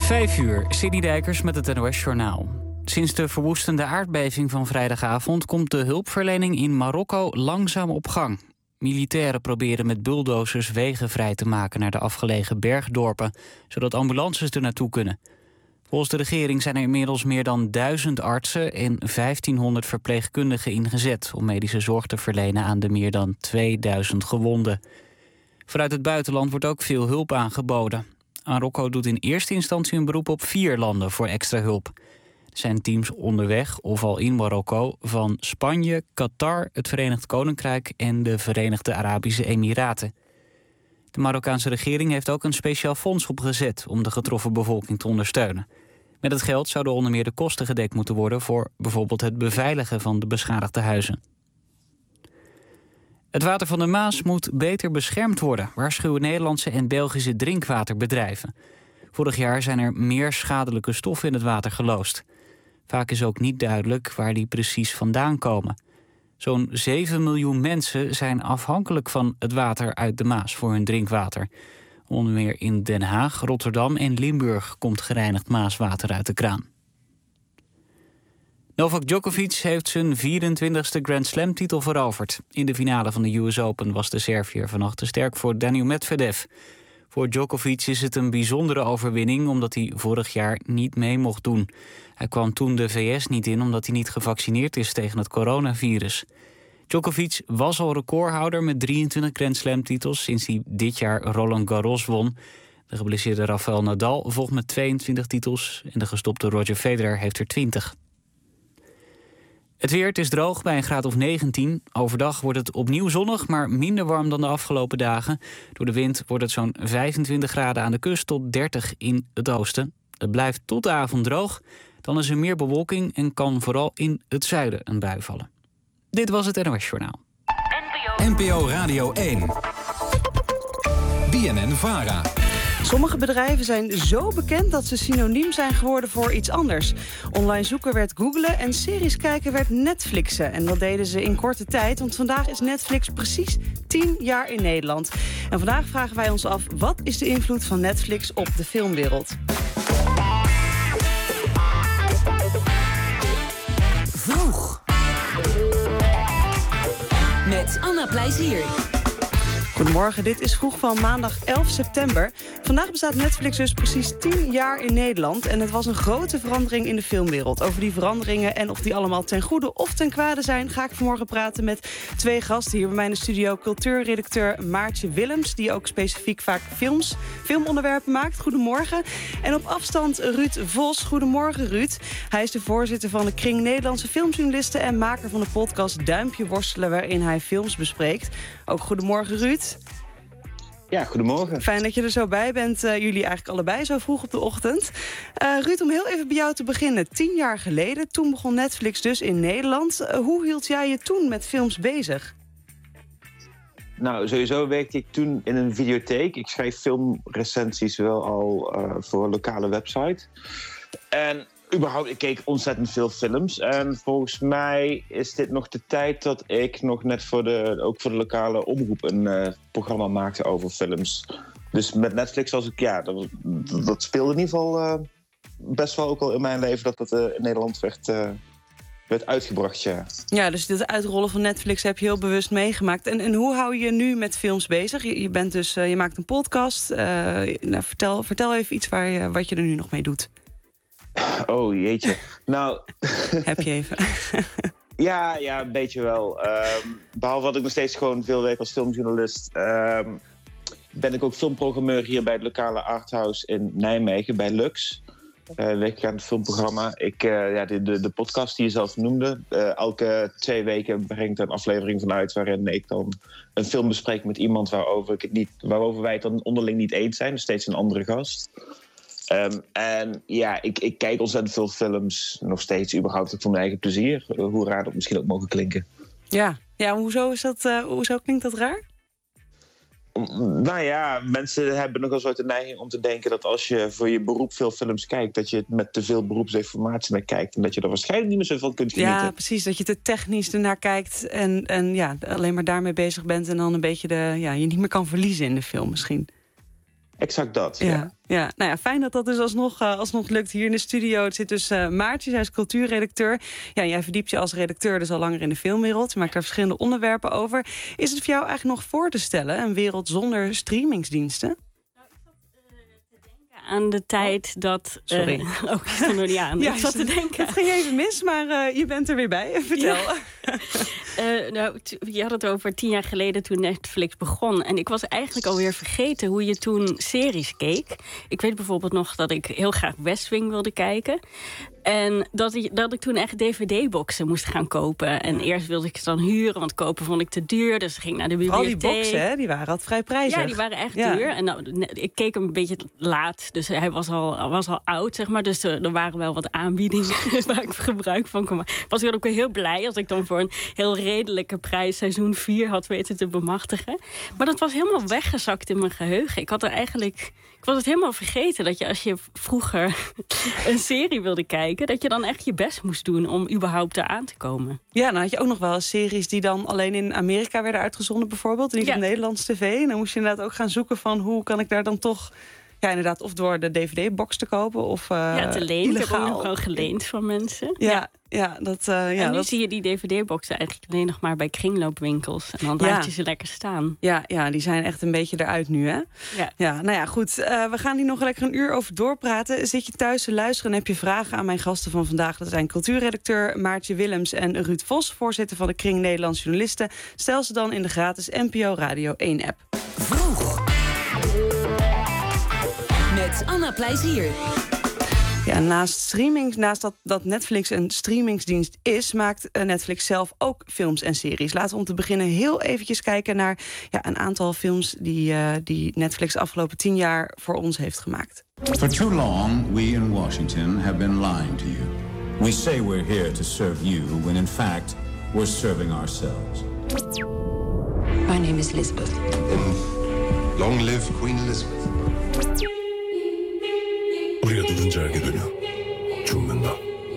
5:00, Sidney Dijkers met het NOS-journaal. Sinds de verwoestende aardbeving van vrijdagavond komt de hulpverlening in Marokko langzaam op gang. Militairen proberen met bulldozers wegen vrij te maken naar de afgelegen bergdorpen, zodat ambulances er naartoe kunnen. Volgens de regering zijn er inmiddels meer dan 1000 artsen en 1500 verpleegkundigen ingezet om medische zorg te verlenen aan de meer dan 2000 gewonden. Vanuit het buitenland wordt ook veel hulp aangeboden. Marokko doet in eerste instantie een beroep op 4 landen voor extra hulp. Er zijn teams onderweg of al in Marokko van Spanje, Qatar, het Verenigd Koninkrijk en de Verenigde Arabische Emiraten. De Marokkaanse regering heeft ook een speciaal fonds opgezet om de getroffen bevolking te ondersteunen. Met het geld zouden onder meer de kosten gedekt moeten worden voor bijvoorbeeld het beveiligen van de beschadigde huizen. Het water van de Maas moet beter beschermd worden, waarschuwen Nederlandse en Belgische drinkwaterbedrijven. Vorig jaar zijn er meer schadelijke stoffen in het water geloosd. Vaak is ook niet duidelijk waar die precies vandaan komen. Zo'n 7 miljoen mensen zijn afhankelijk van het water uit de Maas voor hun drinkwater. Onder meer in Den Haag, Rotterdam en Limburg komt gereinigd Maaswater uit de kraan. Novak Djokovic heeft zijn 24e Grand Slam-titel veroverd. In de finale van de US Open was de Serviër vannacht te sterk voor Daniil Medvedev. Voor Djokovic is het een bijzondere overwinning omdat hij vorig jaar niet mee mocht doen. Hij kwam toen de VS niet in omdat hij niet gevaccineerd is tegen het coronavirus. Djokovic was al recordhouder met 23 Grand Slam-titels sinds hij dit jaar Roland Garros won. De geblesseerde Rafael Nadal volgt met 22 titels en de gestopte Roger Federer heeft er 20. Het weer, het is droog bij een graad of 19. Overdag wordt het opnieuw zonnig, maar minder warm dan de afgelopen dagen. Door de wind wordt het zo'n 25 graden aan de kust tot 30 in het oosten. Het blijft tot de avond droog. Dan is er meer bewolking en kan vooral in het zuiden een bui vallen. Dit was het NOS Journaal. NPO Radio 1. BNN-VARA. Sommige bedrijven zijn zo bekend dat ze synoniem zijn geworden voor iets anders. Online zoeken werd googlen en series kijken werd Netflixen. En dat deden ze in korte tijd, want vandaag is Netflix precies 10 jaar in Nederland. En vandaag vragen wij ons af, wat is de invloed van Netflix op de filmwereld? Vroeg. Met Anna Plezier. Goedemorgen, dit is Vroeg van maandag 11 september. Vandaag bestaat Netflix dus precies 10 jaar in Nederland. En het was een grote verandering in de filmwereld. Over die veranderingen en of die allemaal ten goede of ten kwade zijn, ga ik vanmorgen praten met 2 gasten hier bij mij in de studio. Cultuurredacteur Maartje Willems, die ook specifiek vaak filmonderwerpen maakt. Goedemorgen. En op afstand Ruud Vos. Goedemorgen, Ruud. Hij is de voorzitter van de Kring Nederlandse Filmjournalisten en maker van de podcast Duimpje Worstelen, waarin hij films bespreekt. Ook goedemorgen, Ruud. Ja, goedemorgen. Fijn dat je er zo bij bent. Jullie eigenlijk allebei zo vroeg op de ochtend. Ruud, om heel even bij jou te beginnen. 10 jaar geleden, toen begon Netflix dus in Nederland. Hoe hield jij je toen met films bezig? Nou, sowieso werkte ik toen in een videotheek. Ik schreef filmrecensies wel al voor een lokale website. En überhaupt, ik keek ontzettend veel films. En volgens mij is dit nog de tijd dat ik nog net ook voor de lokale omroep een programma maakte over films. Dus met Netflix was ik, ja, dat speelde in ieder geval best wel ook al in mijn leven dat het in Nederland werd uitgebracht, ja. Ja, dus dit uitrollen van Netflix heb je heel bewust meegemaakt. En hoe hou je je nu met films bezig? Je bent dus, je maakt een podcast. Vertel even iets wat je er nu nog mee doet. Oh, jeetje. Nou... Heb je even. Ja, een beetje wel. Behalve dat ik nog steeds gewoon veel werk als filmjournalist... ben ik ook filmprogrammeur hier bij het lokale arthouse in Nijmegen, bij Lux. Werk ik aan het filmprogramma. De podcast die je zelf noemde. Elke 2 weken brengt er een aflevering van uit waarin ik dan een film bespreek met iemand waarover wij het dan onderling niet eens zijn. Dus steeds een andere gast. En ja, ik kijk ontzettend veel films nog steeds, überhaupt voor mijn eigen plezier. Hoe raar dat misschien ook mogen klinken. Ja, hoezo klinkt dat raar? Nou ja, mensen hebben nogal zo de neiging om te denken dat als je voor je beroep veel films kijkt, dat je met te veel beroepsinformatie naar kijkt en dat je er waarschijnlijk niet meer zoveel kunt genieten. Ja, precies. Dat je te technisch ernaar kijkt en alleen maar daarmee bezig bent en dan een beetje je niet meer kan verliezen in de film misschien. Exact dat, ja. Nou ja, fijn dat dat dus alsnog lukt hier in de studio. Het zit dus Maartje, hij is cultuurredacteur. Ja, jij verdiept je als redacteur dus al langer in de filmwereld. Je maakt daar verschillende onderwerpen over. Is het voor jou eigenlijk nog voor te stellen, een wereld zonder streamingsdiensten? Aan de tijd dat... Sorry. Ik stond er niet aan. Ja, ik zat te denken. Het ging even mis, maar je bent er weer bij. Vertel. Ja. Je had het over 10 jaar geleden toen Netflix begon. En ik was eigenlijk alweer vergeten hoe je toen series keek. Ik weet bijvoorbeeld nog dat ik heel graag West Wing wilde kijken. En dat ik toen echt DVD-boxen moest gaan kopen. En eerst wilde ik ze dan huren, want kopen vond ik te duur. Dus ik ging naar de bibliotheek. Al die boxen, hè, die waren altijd vrij prijzig. Ja, die waren echt duur. En ik keek hem een beetje laat. Dus hij was al oud, zeg maar. Dus er waren wel wat aanbiedingen waar ik gebruik van kon maken. Ik was ook weer heel blij als ik dan voor een heel redelijke prijs seizoen 4 had weten te bemachtigen. Maar dat was helemaal weggezakt in mijn geheugen. Ik was het helemaal vergeten dat je als je vroeger een serie wilde kijken, dat je dan echt je best moest doen om überhaupt eraan te komen. Ja, dan had je ook nog wel series die dan alleen in Amerika werden uitgezonden bijvoorbeeld. En niet op Nederlandse tv. En dan moest je inderdaad ook gaan zoeken van hoe kan ik daar dan toch... Ja, inderdaad, of door de DVD-box te kopen of te lenen. Illegaal. Ik heb ook nog wel geleend van mensen. En nu zie je die DVD-boxen eigenlijk alleen nog maar bij kringloopwinkels. En dan laat je ze lekker staan. Ja, die zijn echt een beetje eruit nu, hè? Ja, nou ja, goed. We gaan hier nog lekker een uur over doorpraten. Zit je thuis te luisteren en heb je vragen aan mijn gasten van vandaag? Dat zijn cultuurredacteur Maartje Willems en Ruud Vos, voorzitter van de Kring Nederlandse Journalisten. Stel ze dan in de gratis NPO Radio 1-app. Vroeg. Met Anna Plezier. Ja, naast dat Netflix een streamingsdienst is, maakt Netflix zelf ook films en series. Laten we om te beginnen heel eventjes kijken naar een aantal films die Netflix de afgelopen 10 jaar voor ons heeft gemaakt. For too long, we in Washington have been lying to you. We say we're here to serve you, when in fact, we're serving ourselves. My name is Elizabeth. Long live Queen Elizabeth. 우리가 누군지 알게 되면 죽는다.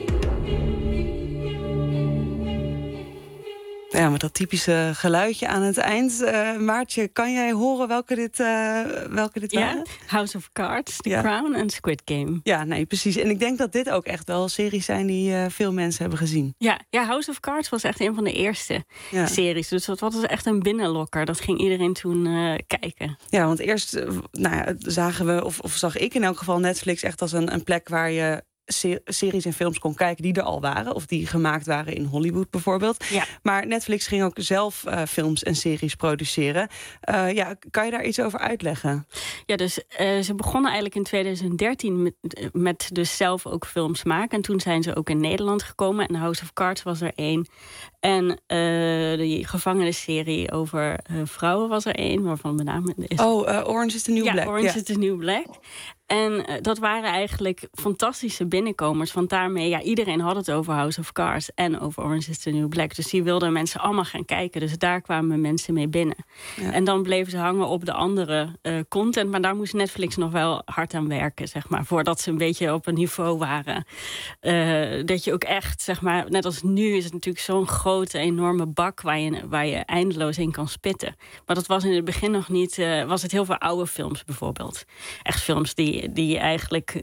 Ja, met dat typische geluidje aan het eind. Maartje, kan jij horen welke dit waren? House of Cards, The Crown en Squid Game. Ja, nee, precies. En ik denk dat dit ook echt wel series zijn die veel mensen hebben gezien. Ja, House of Cards was echt een van de eerste series. Dus dat was echt een binnenlokker. Dat ging iedereen toen kijken. Ja, want eerst zagen we, of zag ik in elk geval Netflix echt als een plek waar je series en films kon kijken die er al waren, of die gemaakt waren in Hollywood bijvoorbeeld. Ja. Maar Netflix ging ook zelf films en series produceren. Kan je daar iets over uitleggen? Ja, dus ze begonnen eigenlijk in 2013 met dus zelf ook films maken. En toen zijn ze ook in Nederland gekomen. En House of Cards was er 1. En de gevangenisserie over vrouwen was er 1, waarvan met name is... Orange is the New Black. Orange is the New Black. En dat waren eigenlijk fantastische binnenkomers. Want daarmee, iedereen had het over House of Cards en over Orange is the New Black. Dus die wilden mensen allemaal gaan kijken. Dus daar kwamen mensen mee binnen. Ja. En dan bleven ze hangen op de andere content. Maar daar moest Netflix nog wel hard aan werken, zeg maar. Voordat ze een beetje op een niveau waren. Dat je ook echt, zeg maar, net als nu is het natuurlijk zo'n grote, enorme bak waar je eindeloos in kan spitten. Maar dat was in het begin nog niet. Was het heel veel oude films bijvoorbeeld. Echt films die eigenlijk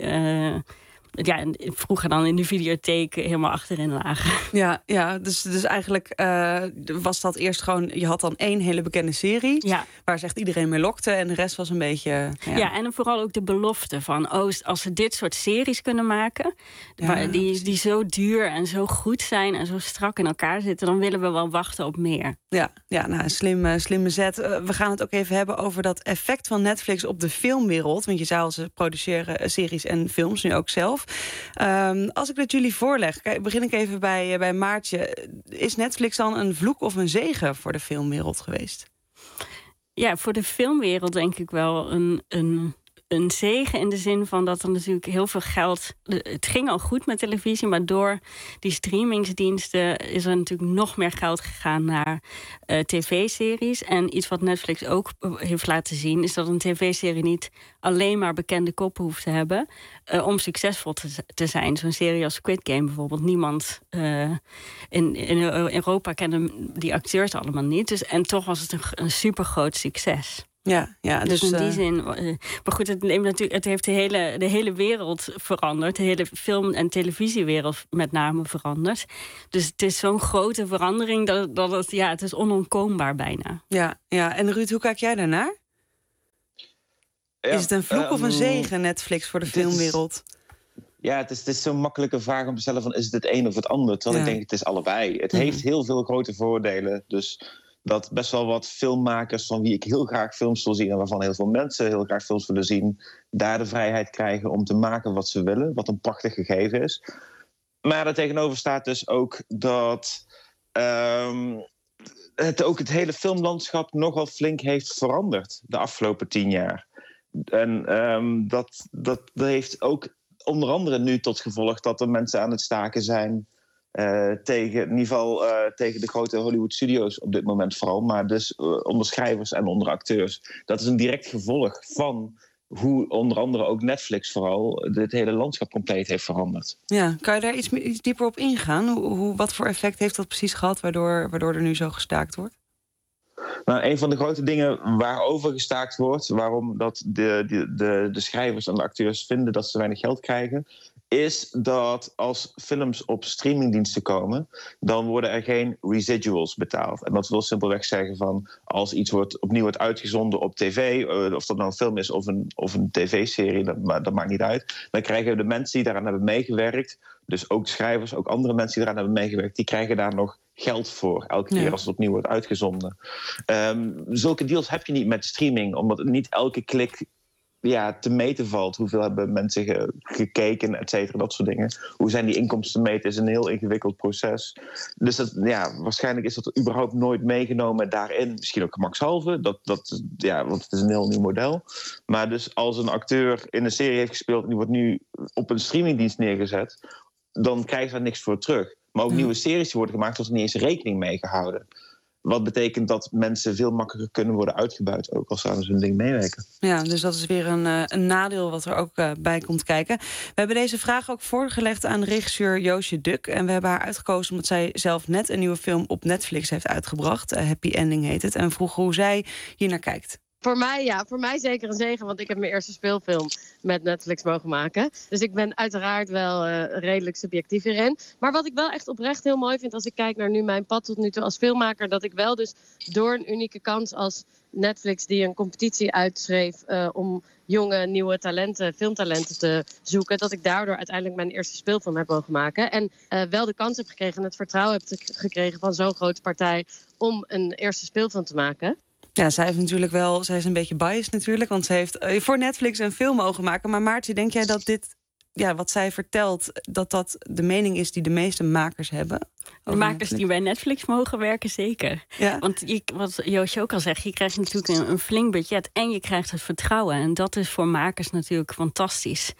vroeger dan in de videotheek helemaal achterin lagen. Dus eigenlijk was dat eerst gewoon... Je had dan 1 hele bekende serie, waar zich iedereen mee lokte, en de rest was een beetje... Ja, en vooral ook de belofte van... als ze dit soort series kunnen maken, die zo duur en zo goed zijn en zo strak in elkaar zitten, dan willen we wel wachten op meer. Slimme zet. We gaan het ook even hebben over dat effect van Netflix op de filmwereld. Want je zei al, ze produceren series en films, nu ook zelf. Als ik dat jullie voorleg, begin ik even bij Maartje. Is Netflix dan een vloek of een zegen voor de filmwereld geweest? Ja, voor de filmwereld denk ik wel een zegen in de zin van dat er natuurlijk heel veel geld... Het ging al goed met televisie, maar door die streamingsdiensten is er natuurlijk nog meer geld gegaan naar tv-series. En iets wat Netflix ook heeft laten zien is dat een tv-serie niet alleen maar bekende koppen hoeft te hebben om succesvol te zijn. Zo'n serie als Squid Game bijvoorbeeld. Niemand in Europa kende die acteurs allemaal niet. En toch was het een supergroot succes. Ja, dus in die zin... maar goed, het heeft de hele wereld veranderd. De hele film- en televisiewereld met name veranderd. Dus het is zo'n grote verandering dat het is onontkoombaar bijna. Ja, en Ruud, hoe kijk jij daarnaar? Ja, is het een vloek of een zegen, Netflix, voor de filmwereld? Het is zo'n makkelijke vraag om te stellen van... is het het een of het ander? Terwijl ik denk, het is allebei. Het heeft heel veel grote voordelen. Dus dat best wel wat filmmakers van wie ik heel graag films wil zien... en waarvan heel veel mensen heel graag films willen zien... daar de vrijheid krijgen om te maken wat ze willen. Wat een prachtig gegeven is. Maar daartegenover staat dus ook dat... het hele filmlandschap nogal flink heeft veranderd... de afgelopen 10 jaar. En dat heeft ook onder andere nu tot gevolg... dat er mensen aan het staken zijn... tegen de grote Hollywood studios op dit moment vooral... maar dus onder schrijvers en onder acteurs. Dat is een direct gevolg van hoe onder andere ook Netflix vooral... dit hele landschap compleet heeft veranderd. Ja, kan je daar iets dieper op ingaan? Wat voor effect heeft dat precies gehad... waardoor er nu zo gestaakt wordt? Nou, een van de grote dingen waarover gestaakt wordt... waarom dat de schrijvers en de acteurs vinden dat ze weinig geld krijgen... is dat als films op streamingdiensten komen... dan worden er geen residuals betaald. En dat wil simpelweg zeggen van... als iets opnieuw wordt uitgezonden op tv... of dat nou een film is of een tv-serie, dat maakt niet uit... dan krijgen de mensen die daaraan hebben meegewerkt... dus ook de schrijvers, ook andere mensen die eraan hebben meegewerkt... die krijgen daar nog geld voor, elke keer als het opnieuw wordt uitgezonden. Zulke deals heb je niet met streaming... omdat niet elke klik... te meten valt. Hoeveel hebben mensen gekeken, et cetera, dat soort dingen. Hoe zijn die inkomsten te meten is een heel ingewikkeld proces. Dus waarschijnlijk is dat überhaupt nooit meegenomen daarin. Misschien ook gemakshalve, want het is een heel nieuw model. Maar dus als een acteur in een serie heeft gespeeld... en die wordt nu op een streamingdienst neergezet... dan krijgen ze daar niks voor terug. Maar ook nieuwe series die worden gemaakt... wordt er niet eens rekening mee gehouden. Wat betekent dat mensen veel makkelijker kunnen worden uitgebuit... ook als ze aan zo'n ding meewerken. Ja, dus dat is weer een nadeel wat er ook bij komt kijken. We hebben deze vraag ook voorgelegd aan regisseur Joosje Duk. En we hebben haar uitgekozen omdat zij zelf net een nieuwe film op Netflix heeft uitgebracht. Happy Ending heet het. En vroegen hoe zij hier naar kijkt. Voor mij zeker een zegen, want ik heb mijn eerste speelfilm met Netflix mogen maken. Dus ik ben uiteraard wel redelijk subjectief hierin. Maar wat ik wel echt oprecht heel mooi vind als ik kijk naar nu mijn pad tot nu toe als filmmaker... dat ik wel dus door een unieke kans als Netflix die een competitie uitschreef... om jonge, nieuwe filmtalenten te zoeken... dat ik daardoor uiteindelijk mijn eerste speelfilm heb mogen maken. En wel de kans heb gekregen en het vertrouwen heb gekregen van zo'n grote partij... om een eerste speelfilm te maken. Ja, zij is een beetje biased natuurlijk... want ze heeft voor Netflix een film mogen maken. Maar Maartje, denk jij dat dit, wat zij vertelt... dat de mening is die de meeste makers hebben? De makers die bij Netflix mogen werken, zeker. Ja. Want wat Joosje ook al zegt, je krijgt natuurlijk een flink budget... en je krijgt het vertrouwen. En dat is voor makers natuurlijk fantastisch.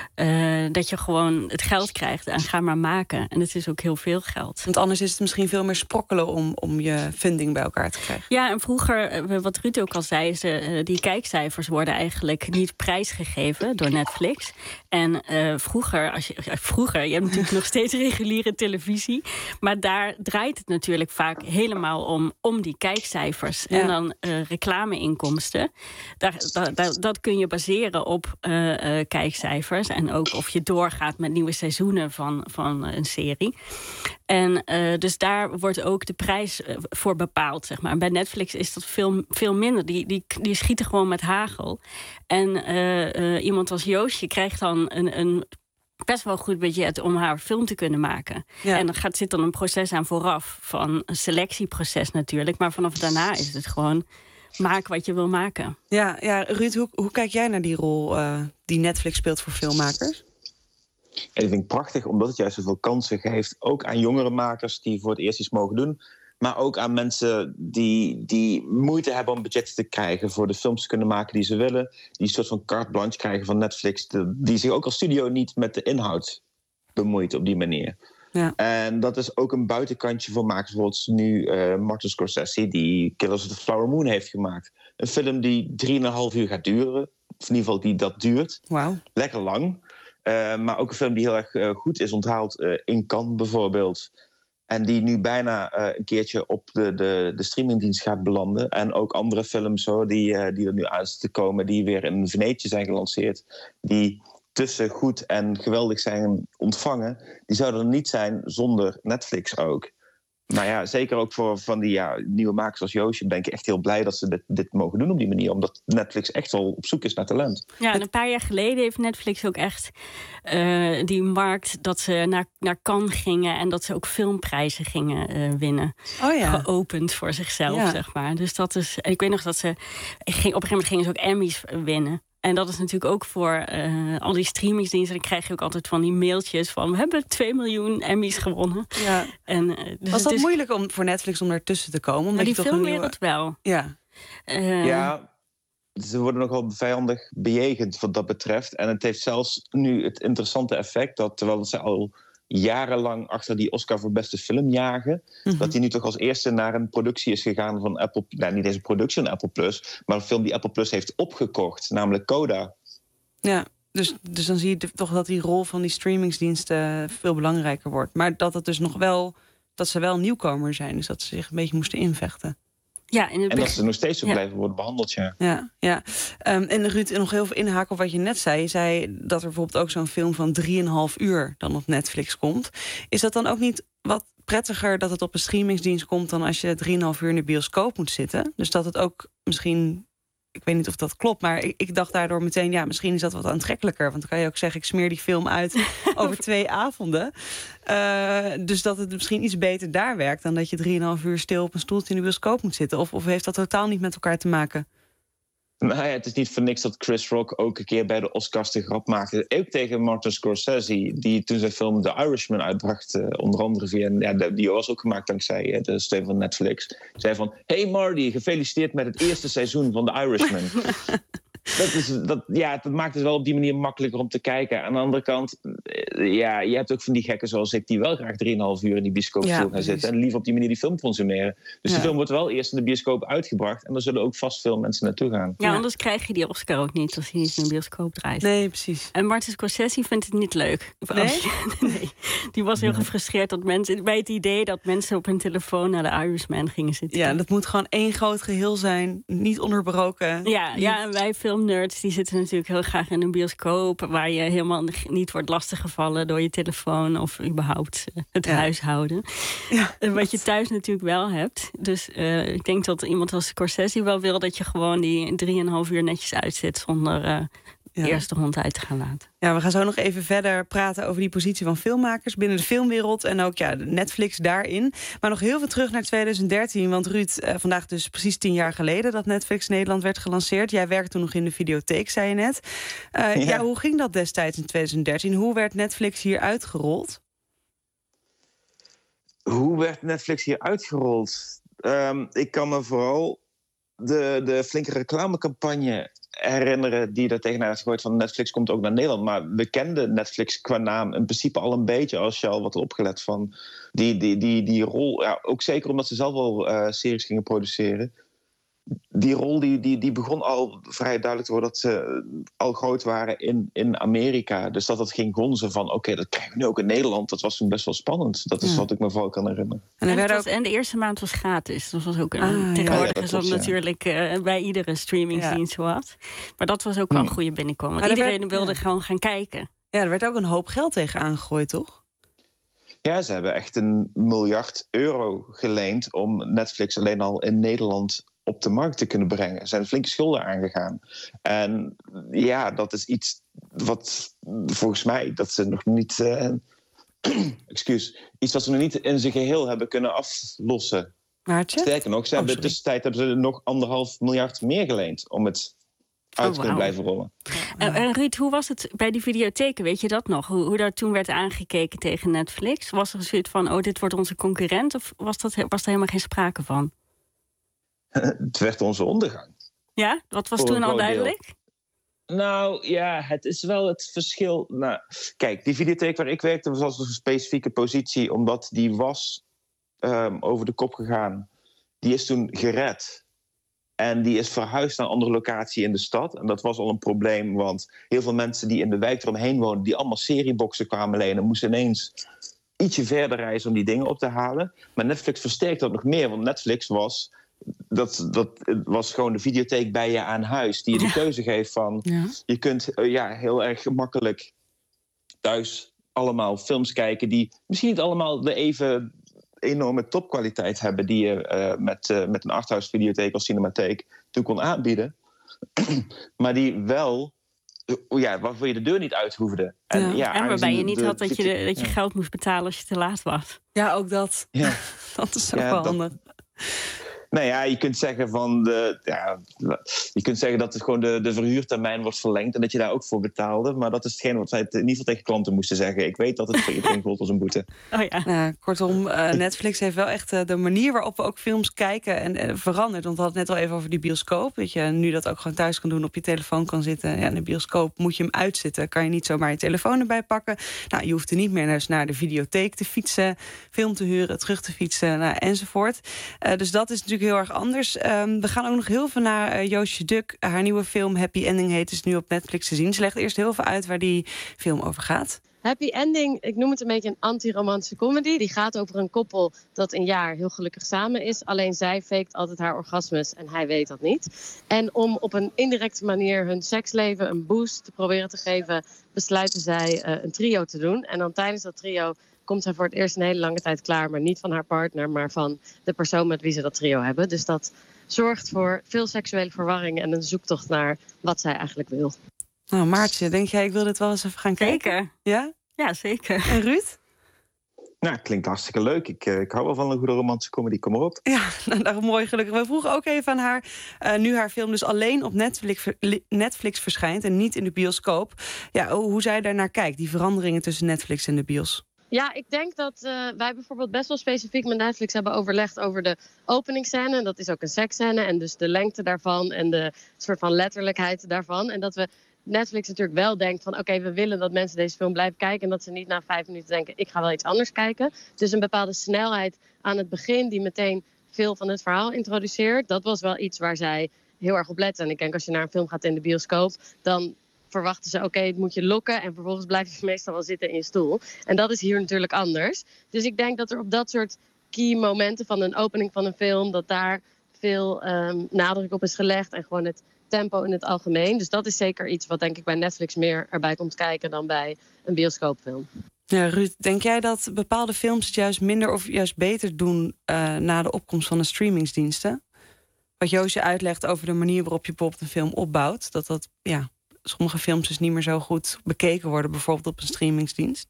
Dat je gewoon het geld krijgt en ga maar maken. En het is ook heel veel geld. Want anders is het misschien veel meer sprokkelen... om je funding bij elkaar te krijgen. Ja, en vroeger, wat Ruud ook al zei... is die kijkcijfers worden eigenlijk niet prijsgegeven door Netflix. En vroeger, je hebt natuurlijk nog steeds reguliere televisie... maar daar draait het natuurlijk vaak helemaal om die kijkcijfers. Ja. En dan reclameinkomsten. Dat kun je baseren op kijkcijfers. En ook of je doorgaat met nieuwe seizoenen van een serie. En dus daar wordt ook de prijs voor bepaald, zeg maar. En bij Netflix is dat veel minder. Die schieten gewoon met hagel. En iemand als Joosje krijgt dan een best wel goed budget om haar film te kunnen maken. Ja. En er zit dan een proces aan vooraf. Van een selectieproces natuurlijk. Maar vanaf daarna is het gewoon maak wat je wil maken. Ja, Ruud, hoe kijk jij naar die rol die Netflix speelt voor filmmakers? En ik vind het prachtig, omdat het juist zoveel kansen geeft. Ook aan jongere makers die voor het eerst iets mogen doen. Maar ook aan mensen die moeite hebben om budget te krijgen... voor de films te kunnen maken die ze willen. Die een soort van carte blanche krijgen van Netflix. Die zich ook als studio niet met de inhoud bemoeit op die manier. Ja. En dat is ook een buitenkantje voor makers. Bijvoorbeeld nu Martin Scorsese, die Killers of the Flower Moon heeft gemaakt. Een film die 3,5 uur gaat duren. Of in ieder geval die dat duurt. Wow. Lekker lang. Maar ook een film die heel erg goed is onthaald in Cannes bijvoorbeeld. En die nu bijna een keertje op de streamingdienst gaat belanden. En ook andere films hoor, die er nu aan zitten komen, die weer in Venetië zijn gelanceerd. Die tussen goed en geweldig zijn ontvangen. Die zouden er niet zijn zonder Netflix ook. Nou ja, zeker ook voor van die nieuwe makers als Joosje ben ik echt heel blij dat ze dit mogen doen op die manier. Omdat Netflix echt wel op zoek is naar talent. Ja, en een paar jaar geleden heeft Netflix ook echt die markt dat ze naar Cannes gingen en dat ze ook filmprijzen gingen winnen. Geopend voor zichzelf, zeg maar. Dus dat is. En ik weet nog dat ze. Op een gegeven moment gingen ze ook Emmys winnen. En dat is natuurlijk ook voor al die streamingsdiensten. Dan krijg je ook altijd van die mailtjes van we hebben 2 miljoen Emmys gewonnen. Ja. En, dus was dat moeilijk voor Netflix om ertussen te komen? Omdat die filmwereld wel. Ja. Ze worden nogal vijandig bejegend wat dat betreft. En het heeft zelfs nu het interessante effect dat terwijl ze al jarenlang achter die Oscar voor beste film jagen, dat die nu toch als eerste naar een productie is gegaan van Apple. Nou, niet eens een productie van Apple Plus, maar een film die Apple Plus heeft opgekocht, namelijk Coda. Ja, dus dan zie je toch dat die rol van die streamingsdiensten veel belangrijker wordt. Maar dat het dus nog wel, dat ze wel nieuwkomer zijn, dus dat ze zich een beetje moesten invechten. Ja, en dat ze nog steeds zo blijven worden behandeld, ja. En Ruud, nog heel veel inhaken op wat je net zei. Je zei dat er bijvoorbeeld ook zo'n film van 3,5 uur dan op Netflix komt. Is dat dan ook niet wat prettiger dat het op een streamingsdienst komt dan als je 3,5 uur in de bioscoop moet zitten? Dus dat het ook misschien, ik weet niet of dat klopt, maar ik dacht daardoor meteen, misschien is dat wat aantrekkelijker. Want dan kan je ook zeggen, ik smeer die film uit over 2 avonden. Dus dat het misschien iets beter daar werkt dan dat je 3,5 uur stil op een stoeltje in de bioscoop moet zitten. Of heeft dat totaal niet met elkaar te maken? Nou ja, het is niet voor niks dat Chris Rock ook een keer bij de Oscars de grap maakte. Ook tegen Martin Scorsese, die toen zijn film The Irishman uitbracht. Onder andere via, die was ook gemaakt dankzij de steun van Netflix. Zei van, hey Marty, gefeliciteerd met het eerste seizoen van The Irishman. Dat maakt het wel op die manier makkelijker om te kijken. Aan de andere kant, je hebt ook van die gekken zoals ik die wel graag 3,5 uur in die bioscoop gaan zitten en liever op die manier die film consumeren. Dus de film wordt wel eerst in de bioscoop uitgebracht en daar zullen ook vast veel mensen naartoe gaan. Ja, anders krijg je die Oscar ook niet als hij niet in de bioscoop draait. Nee, precies. En Martin Scorsese vindt het niet leuk. Nee? Nee. Die was heel gefrustreerd dat mensen bij het idee dat mensen op hun telefoon naar de Irishman gingen zitten. Ja, dat moet gewoon één groot geheel zijn, niet onderbroken. Ja, en wij filmnerds die zitten natuurlijk heel graag in een bioscoop waar je helemaal niet wordt lastiggevallen door je telefoon of überhaupt het huishouden. Ja. Wat je thuis natuurlijk wel hebt. Dus ik denk dat iemand als Scorsese wel wil dat je gewoon die 3,5 uur netjes uitzet zonder eerst de hond uit te gaan laten. Ja, we gaan zo nog even verder praten over die positie van filmmakers binnen de filmwereld en ook de Netflix daarin. Maar nog heel veel terug naar 2013, want Ruud, vandaag dus precies 10 jaar geleden dat Netflix Nederland werd gelanceerd. Jij werkte toen nog in de videotheek, zei je net. Hoe ging dat destijds in 2013? Hoe werd Netflix hier uitgerold? Hoe werd Netflix hier uitgerold? Ik kan me vooral de flinke reclamecampagne herinneren die er tegenaan is gegooid van Netflix komt ook naar Nederland. Maar we kenden Netflix qua naam in principe al een beetje als je al wat opgelet van die rol. Ja, ook zeker omdat ze zelf al series gingen produceren. Die rol die begon al vrij duidelijk te worden dat ze al groot waren in Amerika. Dus dat ging gonzen van oké, dat krijgen we nu ook in Nederland. Dat was toen best wel spannend. Dat is wat ik me vooral kan herinneren. En de eerste maand was gratis. Dat was ook tegenwoordig is dat natuurlijk bij iedere streamingsdienst wat. Maar dat was ook wel een goede binnenkomen. Iedereen wilde gewoon gaan kijken. Ja, er werd ook een hoop geld tegen aangegooid, toch? Ja, ze hebben echt €1 miljard geleend om Netflix alleen al in Nederland op de markt te kunnen brengen. Er zijn flinke schulden aangegaan. En dat is iets wat volgens mij dat ze nog niet iets wat ze nog niet in zijn geheel hebben kunnen aflossen. Sterker nog, in de tussentijd hebben ze nog €1,5 miljard meer geleend om het uit te kunnen blijven rollen. En Ruud, hoe was het bij die videotheken? Weet je dat nog? Hoe daar toen werd aangekeken tegen Netflix? Was er zoiets van, dit wordt onze concurrent? Of was er helemaal geen sprake van? Het werd onze ondergang. Ja? Wat was toen al duidelijk? Nou ja, het is wel het verschil. Nou, kijk, die videotheek waar ik werkte was een specifieke positie, omdat die was over de kop gegaan. Die is toen gered. En die is verhuisd naar een andere locatie in de stad. En dat was al een probleem, want heel veel mensen die in de wijk eromheen woonden, die allemaal serieboxen kwamen lenen, moesten ineens ietsje verder reizen om die dingen op te halen. Maar Netflix versterkt dat nog meer, want Netflix was... Dat was gewoon de videotheek bij je aan huis, die je de keuze geeft van... Je kunt heel erg gemakkelijk thuis allemaal films kijken... die misschien niet allemaal de even enorme topkwaliteit hebben... die je met een arthouse videotheek als cinematheek toen kon aanbieden. Maar die wel... waarvoor je de deur niet uit hoefde. En waarbij je niet had dat je geld moest betalen als je te laat was. Ja, ook dat. Ja. Dat is ook wel handig. Nou ja, je kunt zeggen dat het gewoon de verhuurtermijn wordt verlengd en dat je daar ook voor betaalde. Maar dat is hetgeen wat wij in ieder geval tegen klanten moesten zeggen. Ik weet dat het voor iedereen gold als een boete. Oh ja. Kortom, Netflix heeft wel echt de manier waarop we ook films kijken en veranderd. Want we hadden het net al even over die bioscoop. Dat je nu dat ook gewoon thuis kan doen, op je telefoon kan zitten. Ja, in de bioscoop moet je hem uitzetten. Kan je niet zomaar je telefoon erbij pakken. Nou, je hoeft er niet meer naar de videotheek te fietsen, film te huren, terug te fietsen, enzovoort. Dus dat is natuurlijk heel erg anders. We gaan ook nog heel veel naar Joosje Duk. Haar nieuwe film Happy Ending heet, is nu op Netflix te zien. Ze legt eerst heel veel uit waar die film over gaat. Happy Ending, ik noem het een beetje een anti-romantische comedy. Die gaat over een koppel dat een jaar heel gelukkig samen is. Alleen zij faked altijd haar orgasmes en hij weet dat niet. En om op een indirecte manier hun seksleven een boost te proberen te geven... besluiten zij een trio te doen. En dan tijdens dat trio komt zij voor het eerst een hele lange tijd klaar. Maar niet van haar partner, maar van de persoon met wie ze dat trio hebben. Dus dat zorgt voor veel seksuele verwarring en een zoektocht naar wat zij eigenlijk wil. Nou, Maartje, denk jij, ik wil dit wel eens even gaan kijken? Zeker. Ja? Ja, zeker. En Ruud? Nou, klinkt hartstikke leuk. Ik hou wel van een goede romantische comedy. Kom maar op. Ja, nou, mooi, gelukkig. We vroegen ook even aan haar, nu haar film dus alleen op Netflix verschijnt en niet in de bioscoop. Ja, hoe zij daarnaar kijkt, die veranderingen tussen Netflix en de bios. Ja, ik denk dat wij bijvoorbeeld best wel specifiek met Netflix hebben overlegd over de openingsscène. Dat is ook een seksscène en dus de lengte daarvan en de soort van letterlijkheid daarvan. En dat we Netflix natuurlijk wel denkt van oké, we willen dat mensen deze film blijven kijken. En dat ze niet na 5 minuten denken, ik ga wel iets anders kijken. Dus een bepaalde snelheid aan het begin die meteen veel van het verhaal introduceert. Dat was wel iets waar zij heel erg op letten. En ik denk als je naar een film gaat in de bioscoop, dan verwachten ze, oké, het moet je lokken en vervolgens blijf je meestal wel zitten in je stoel. En dat is hier natuurlijk anders. Dus ik denk dat er op dat soort key momenten van een opening van een film, dat daar veel nadruk op is gelegd en gewoon het tempo in het algemeen. Dus dat is zeker iets wat denk ik bij Netflix meer erbij komt kijken dan bij een bioscoopfilm. Ja, Ruud, denk jij dat bepaalde films het juist minder of juist beter doen na de opkomst van de streamingsdiensten? Wat Joosje uitlegt over de manier waarop je bijvoorbeeld een film opbouwt, dat sommige films dus niet meer zo goed bekeken worden, bijvoorbeeld op een streamingsdienst?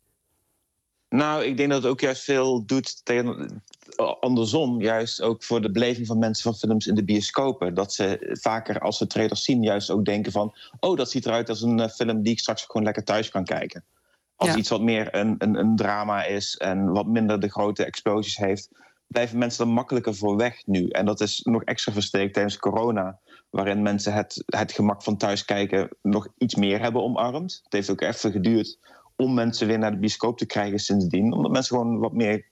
Nou, ik denk dat het ook juist veel doet tegen andersom. Juist ook voor de beleving van mensen van films in de bioscopen. Dat ze vaker als ze trailers zien juist ook denken van, oh, dat ziet eruit als een film die ik straks gewoon lekker thuis kan kijken. Als iets wat meer een drama is en wat minder de grote explosies heeft, blijven mensen er makkelijker voor weg nu. En dat is nog extra versterkt tijdens corona, waarin mensen het gemak van thuis kijken nog iets meer hebben omarmd. Het heeft ook even geduurd om mensen weer naar de bioscoop te krijgen sindsdien. Omdat mensen gewoon wat meer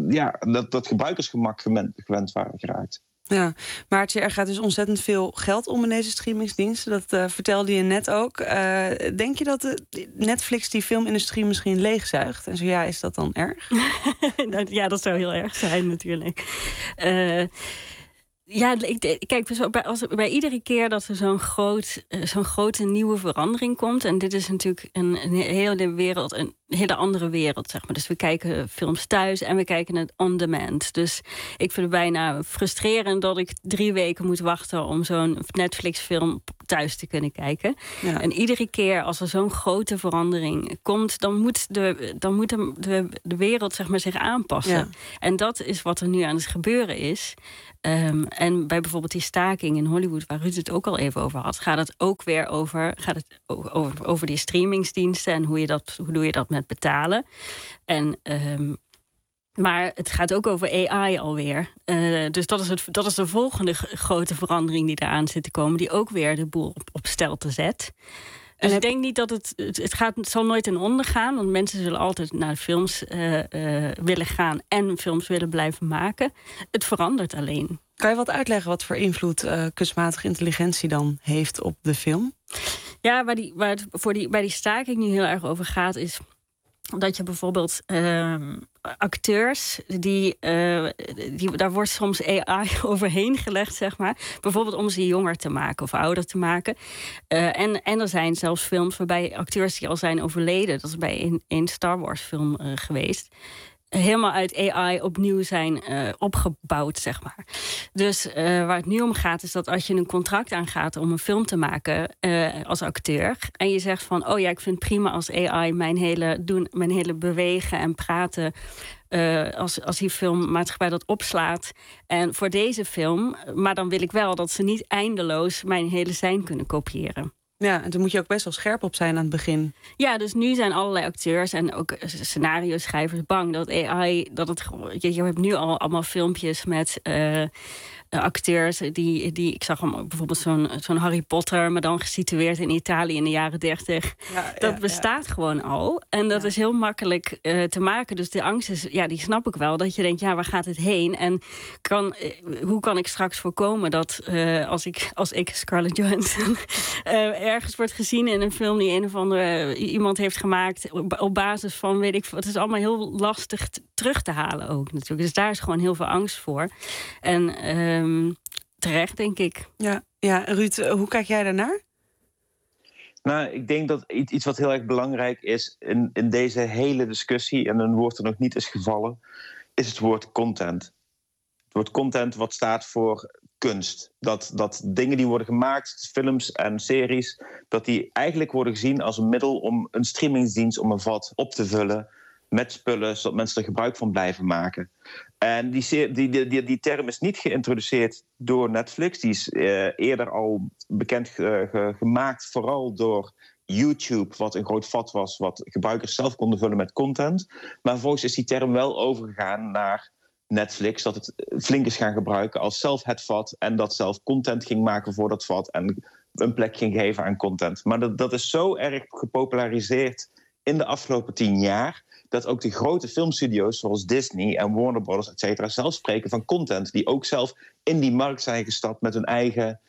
dat gebruikersgemak gewend waren geraakt. Ja, Maartje, er gaat dus ontzettend veel geld om in deze streamingsdiensten. Dat vertelde je net ook. Denk je dat Netflix die filmindustrie misschien leegzuigt? En zo ja, is dat dan erg? Ja, dat zou heel erg zijn natuurlijk. Ja, kijk, bij iedere keer dat er zo'n grote nieuwe verandering komt, en dit is natuurlijk een hele andere wereld, zeg maar. Dus we kijken films thuis en we kijken het on demand. Dus ik vind het bijna frustrerend dat ik 3 weken moet wachten om zo'n Netflix-film thuis te kunnen kijken. Ja. En iedere keer als er zo'n grote verandering komt, dan moet de wereld, zeg maar, zich aanpassen. Ja. En dat is wat er nu aan het gebeuren is. En bij bijvoorbeeld die staking in Hollywood, waar Ruud het ook al even over had, gaat het ook weer over die streamingsdiensten en hoe doe je dat met betalen. Maar het gaat ook over AI alweer. Dus dat is de volgende grote verandering die eraan zit te komen, die ook weer de boel op stelte zet. Dus ik denk niet dat het zal nooit ten onder gaan, want mensen zullen altijd naar films willen gaan en films willen blijven maken. Het verandert alleen. Kan je wat uitleggen wat voor invloed kunstmatige intelligentie dan heeft op de film? Ja, waar het bij die staking nu heel erg over gaat, is dat je bijvoorbeeld acteurs, daar wordt soms AI overheen gelegd, zeg maar. Bijvoorbeeld om ze jonger te maken of ouder te maken. En er zijn zelfs films waarbij acteurs die al zijn overleden, dat is bij een Star Wars film geweest, helemaal uit AI opnieuw zijn opgebouwd, zeg maar. Dus waar het nu om gaat, is dat als je een contract aangaat om een film te maken als acteur, en je zegt van, oh ja, ik vind het prima als AI mijn hele bewegen en praten, als die filmmaatschappij dat opslaat. En voor deze film, maar dan wil ik wel dat ze niet eindeloos mijn hele zijn kunnen kopiëren. Ja, en daar moet je ook best wel scherp op zijn aan het begin. Ja, dus nu zijn allerlei acteurs en ook scenario-schrijvers bang dat AI, je hebt nu al allemaal filmpjes met acteurs die ik zag hem bijvoorbeeld zo'n Harry Potter, maar dan gesitueerd in Italië in de jaren 30. Dat bestaat gewoon al. En dat is heel makkelijk te maken. Dus de angst is, die snap ik wel. Dat je denkt, waar gaat het heen? En hoe kan ik straks voorkomen dat als ik Scarlett Johansson ergens wordt gezien in een film die een of andere iemand heeft gemaakt op basis van, weet ik, het is allemaal heel lastig terug te halen ook natuurlijk. Dus daar is gewoon heel veel angst voor. En terecht, denk ik. Ja, Ruud, hoe kijk jij daarnaar? Nou, ik denk dat iets wat heel erg belangrijk is in deze hele discussie, en een woord dat nog niet is gevallen, is het woord content. Het woord content wat staat voor kunst. Dat dingen die worden gemaakt, films en series, dat die eigenlijk worden gezien als een middel om een streamingsdienst, om een vat op te vullen met spullen, zodat mensen er gebruik van blijven maken. En die term is niet geïntroduceerd door Netflix. Die is eerder al bekend gemaakt, vooral door YouTube, wat een groot vat was, wat gebruikers zelf konden vullen met content. Maar vervolgens is die term wel overgegaan naar Netflix, dat het flink is gaan gebruiken als zelf het vat en dat zelf content ging maken voor dat vat en een plek ging geven aan content. Maar dat is zo erg gepopulariseerd in de afgelopen 10 jaar... dat ook de grote filmstudio's zoals Disney en Warner Brothers, et cetera, zelf spreken van content, die ook zelf in die markt zijn gestapt met hun eigen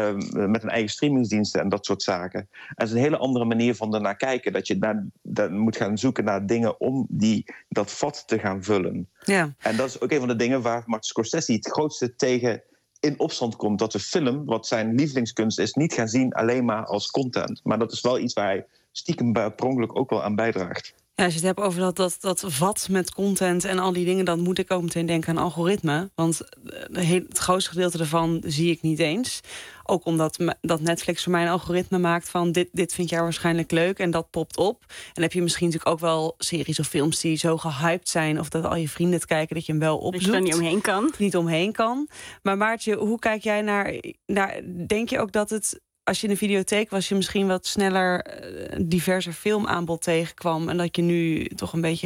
streamingsdiensten en dat soort zaken. En dat is een hele andere manier van ernaar kijken, dat je moet gaan zoeken naar dingen om dat vat te gaan vullen. Ja. En dat is ook een van de dingen waar Martin Scorsese het grootste tegen in opstand komt, dat de film, wat zijn lievelingskunst is, niet gaan zien alleen maar als content. Maar dat is wel iets waar hij stiekem per ongeluk ook wel aan bijdraagt. Ja, als je het hebt over dat vat met content en al die dingen, dan moet ik ook meteen denken aan algoritme. Want het grootste gedeelte daarvan zie ik niet eens. Ook omdat Netflix voor mij een algoritme maakt van dit vind jij waarschijnlijk leuk en dat popt op. En dan heb je misschien natuurlijk ook wel series of films die zo gehyped zijn, of dat al je vrienden het kijken, dat je hem wel opzoekt. Dat je er niet omheen kan. Maar Maartje, hoe kijk jij naar denk je ook dat het, als je in de videotheek was, je misschien wat sneller diverser filmaanbod tegenkwam en dat je nu toch een beetje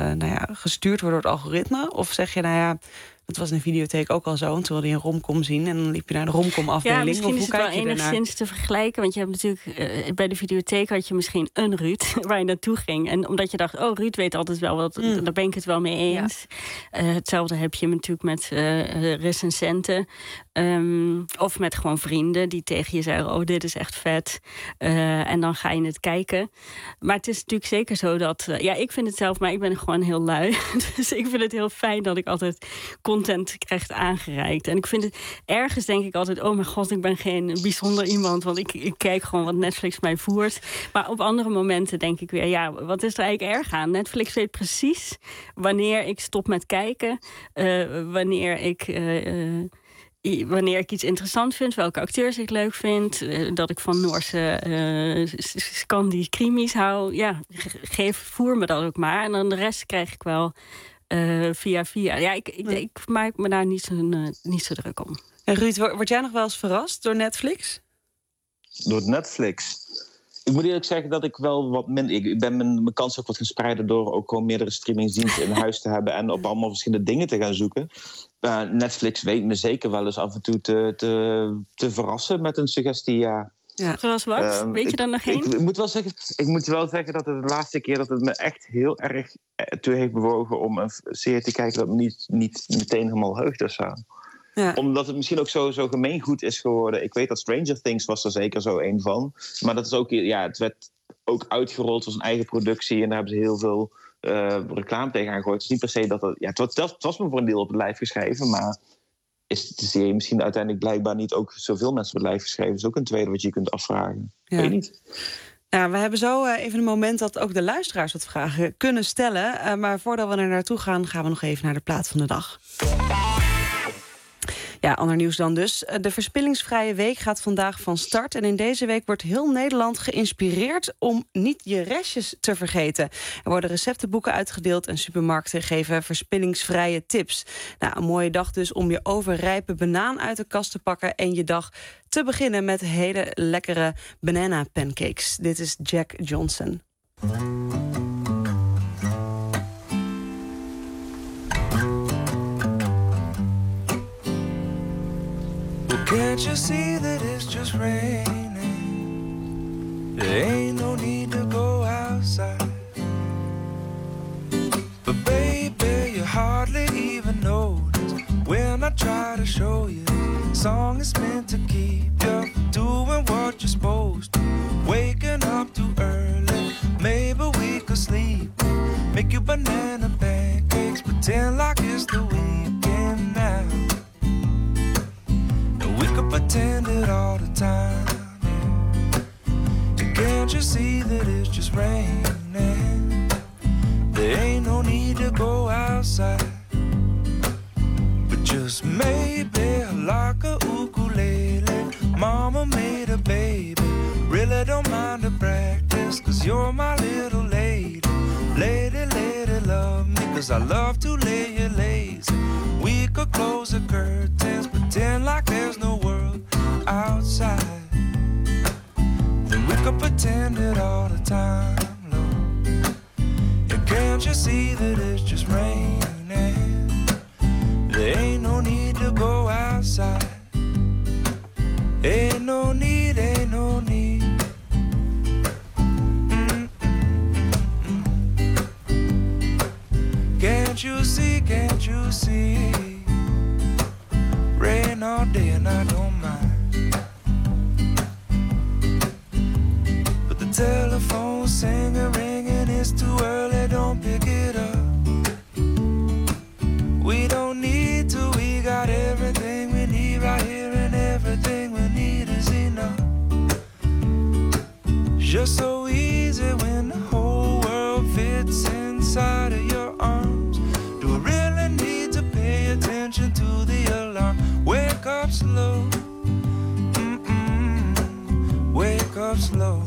gestuurd wordt door het algoritme? Of zeg je, dat was in de videotheek ook al zo, en toen wilde je een romcom zien en dan liep je naar de romcom-afdeling. Ja, misschien of is het wel enigszins te vergelijken, want je hebt natuurlijk bij de videotheek had je misschien een Ruud waar je naartoe ging. En omdat je dacht, Ruud weet altijd wel wat, daar ben ik het wel mee eens. Ja. Hetzelfde heb je natuurlijk met recensenten. Of met gewoon vrienden die tegen je zeggen, dit is echt vet. En dan ga je het kijken. Maar het is natuurlijk zeker zo dat, ik vind het zelf, maar ik ben gewoon heel lui. Dus ik vind het heel fijn dat ik altijd content krijg aangereikt. En ik vind het ergens, denk ik altijd, oh mijn god, ik ben geen bijzonder iemand, want ik kijk gewoon wat Netflix mij voert. Maar op andere momenten denk ik weer, wat is er eigenlijk erg aan? Netflix weet precies wanneer ik stop met kijken, wanneer ik iets interessant vind, welke acteurs ik leuk vind, dat ik van Noorse Scandi krimis hou. Ja, voer me dat ook maar. En dan de rest krijg ik wel via. Ja, ik maak me daar niet zo druk om. En Ruud, word jij nog wel eens verrast door Netflix? Door Netflix? Ik moet eerlijk zeggen dat ik wel wat minder... Ik ben mijn kans ook wat gaan spreiden door ook gewoon meerdere streamingsdiensten in huis te hebben en op allemaal verschillende dingen te gaan zoeken. Netflix weet me zeker wel eens af en toe te verrassen met een suggestie, ja. Zoals wat? Weet je dan nog geen? Ik moet wel zeggen dat het de laatste keer dat het me echt heel erg toe heeft bewogen om een serie te kijken dat me niet meteen helemaal heugt of zo. Ja. Omdat het misschien ook zo gemeengoed is geworden. Ik weet dat Stranger Things was er zeker zo een van. Maar dat is ook, het werd ook uitgerold als een eigen productie. En daar hebben ze heel veel reclame tegen aangegooid. Het is niet per se dat... Het was me voor een deel op het lijf geschreven, maar... is de serie misschien uiteindelijk blijkbaar niet ook zoveel mensen op het lijf geschreven. Dat is ook een tweede wat je kunt afvragen. Ja. Weet je niet. Ja, we hebben zo even een moment dat ook de luisteraars wat vragen kunnen stellen. Maar voordat we er naartoe gaan, gaan we nog even naar de plaat van de dag. Ja, ander nieuws dan dus. De Verspillingsvrije Week gaat vandaag van start. En in deze week wordt heel Nederland geïnspireerd om niet je restjes te vergeten. Er worden receptenboeken uitgedeeld en supermarkten geven verspillingsvrije tips. Nou, een mooie dag dus om je overrijpe banaan uit de kast te pakken en je dag te beginnen met hele lekkere banana pancakes. Dit is Jack Johnson. Can't you see that it's just raining? There ain't no need to go outside. But baby, you hardly even notice when I try to show you. The song is meant to keep you doing what you're supposed to. Waking up too early, maybe we could sleep. Make you banana pancakes, pretend like it's the weekend now. We could pretend it all the time, yeah. And can't you see that it's just raining? There ain't no need to go outside. But just maybe like a ukulele, mama made a baby. Really don't mind the practice, 'cause you're my little lady. Lady, lady, love me, 'cause I love to lay you lazy. We could close the curtains, pretend like there's no world outside. Then we could pretend it all the time, Lord. And can't you see that it's just raining? There ain't no need to go outside. Ain't no need, ain't no need. Can't you see, can't you see? Rain all day and I don't mind. But the telephone's singing, ringing, it's too early, don't pick it up. We don't need to, we got everything we need right here, and everything we need is enough. Just so easy when the whole world fits inside of your arms. Do I really need to pay attention to the alarm? Wake up slow, wake up slow.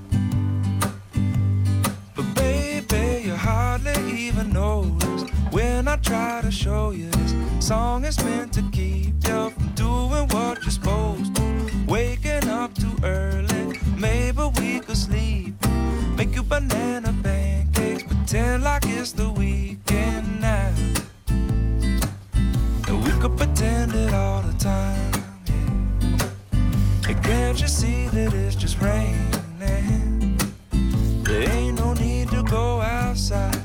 But baby, you hardly even notice when I try to show you this song is meant to keep you from doing what you're supposed to. Waking up too early, maybe we could sleep. Make you banana pancakes, pretend like it's the weekend now. And we could pretend it all the time, yeah. And can't you see that it's just raining? There ain't no need to go outside.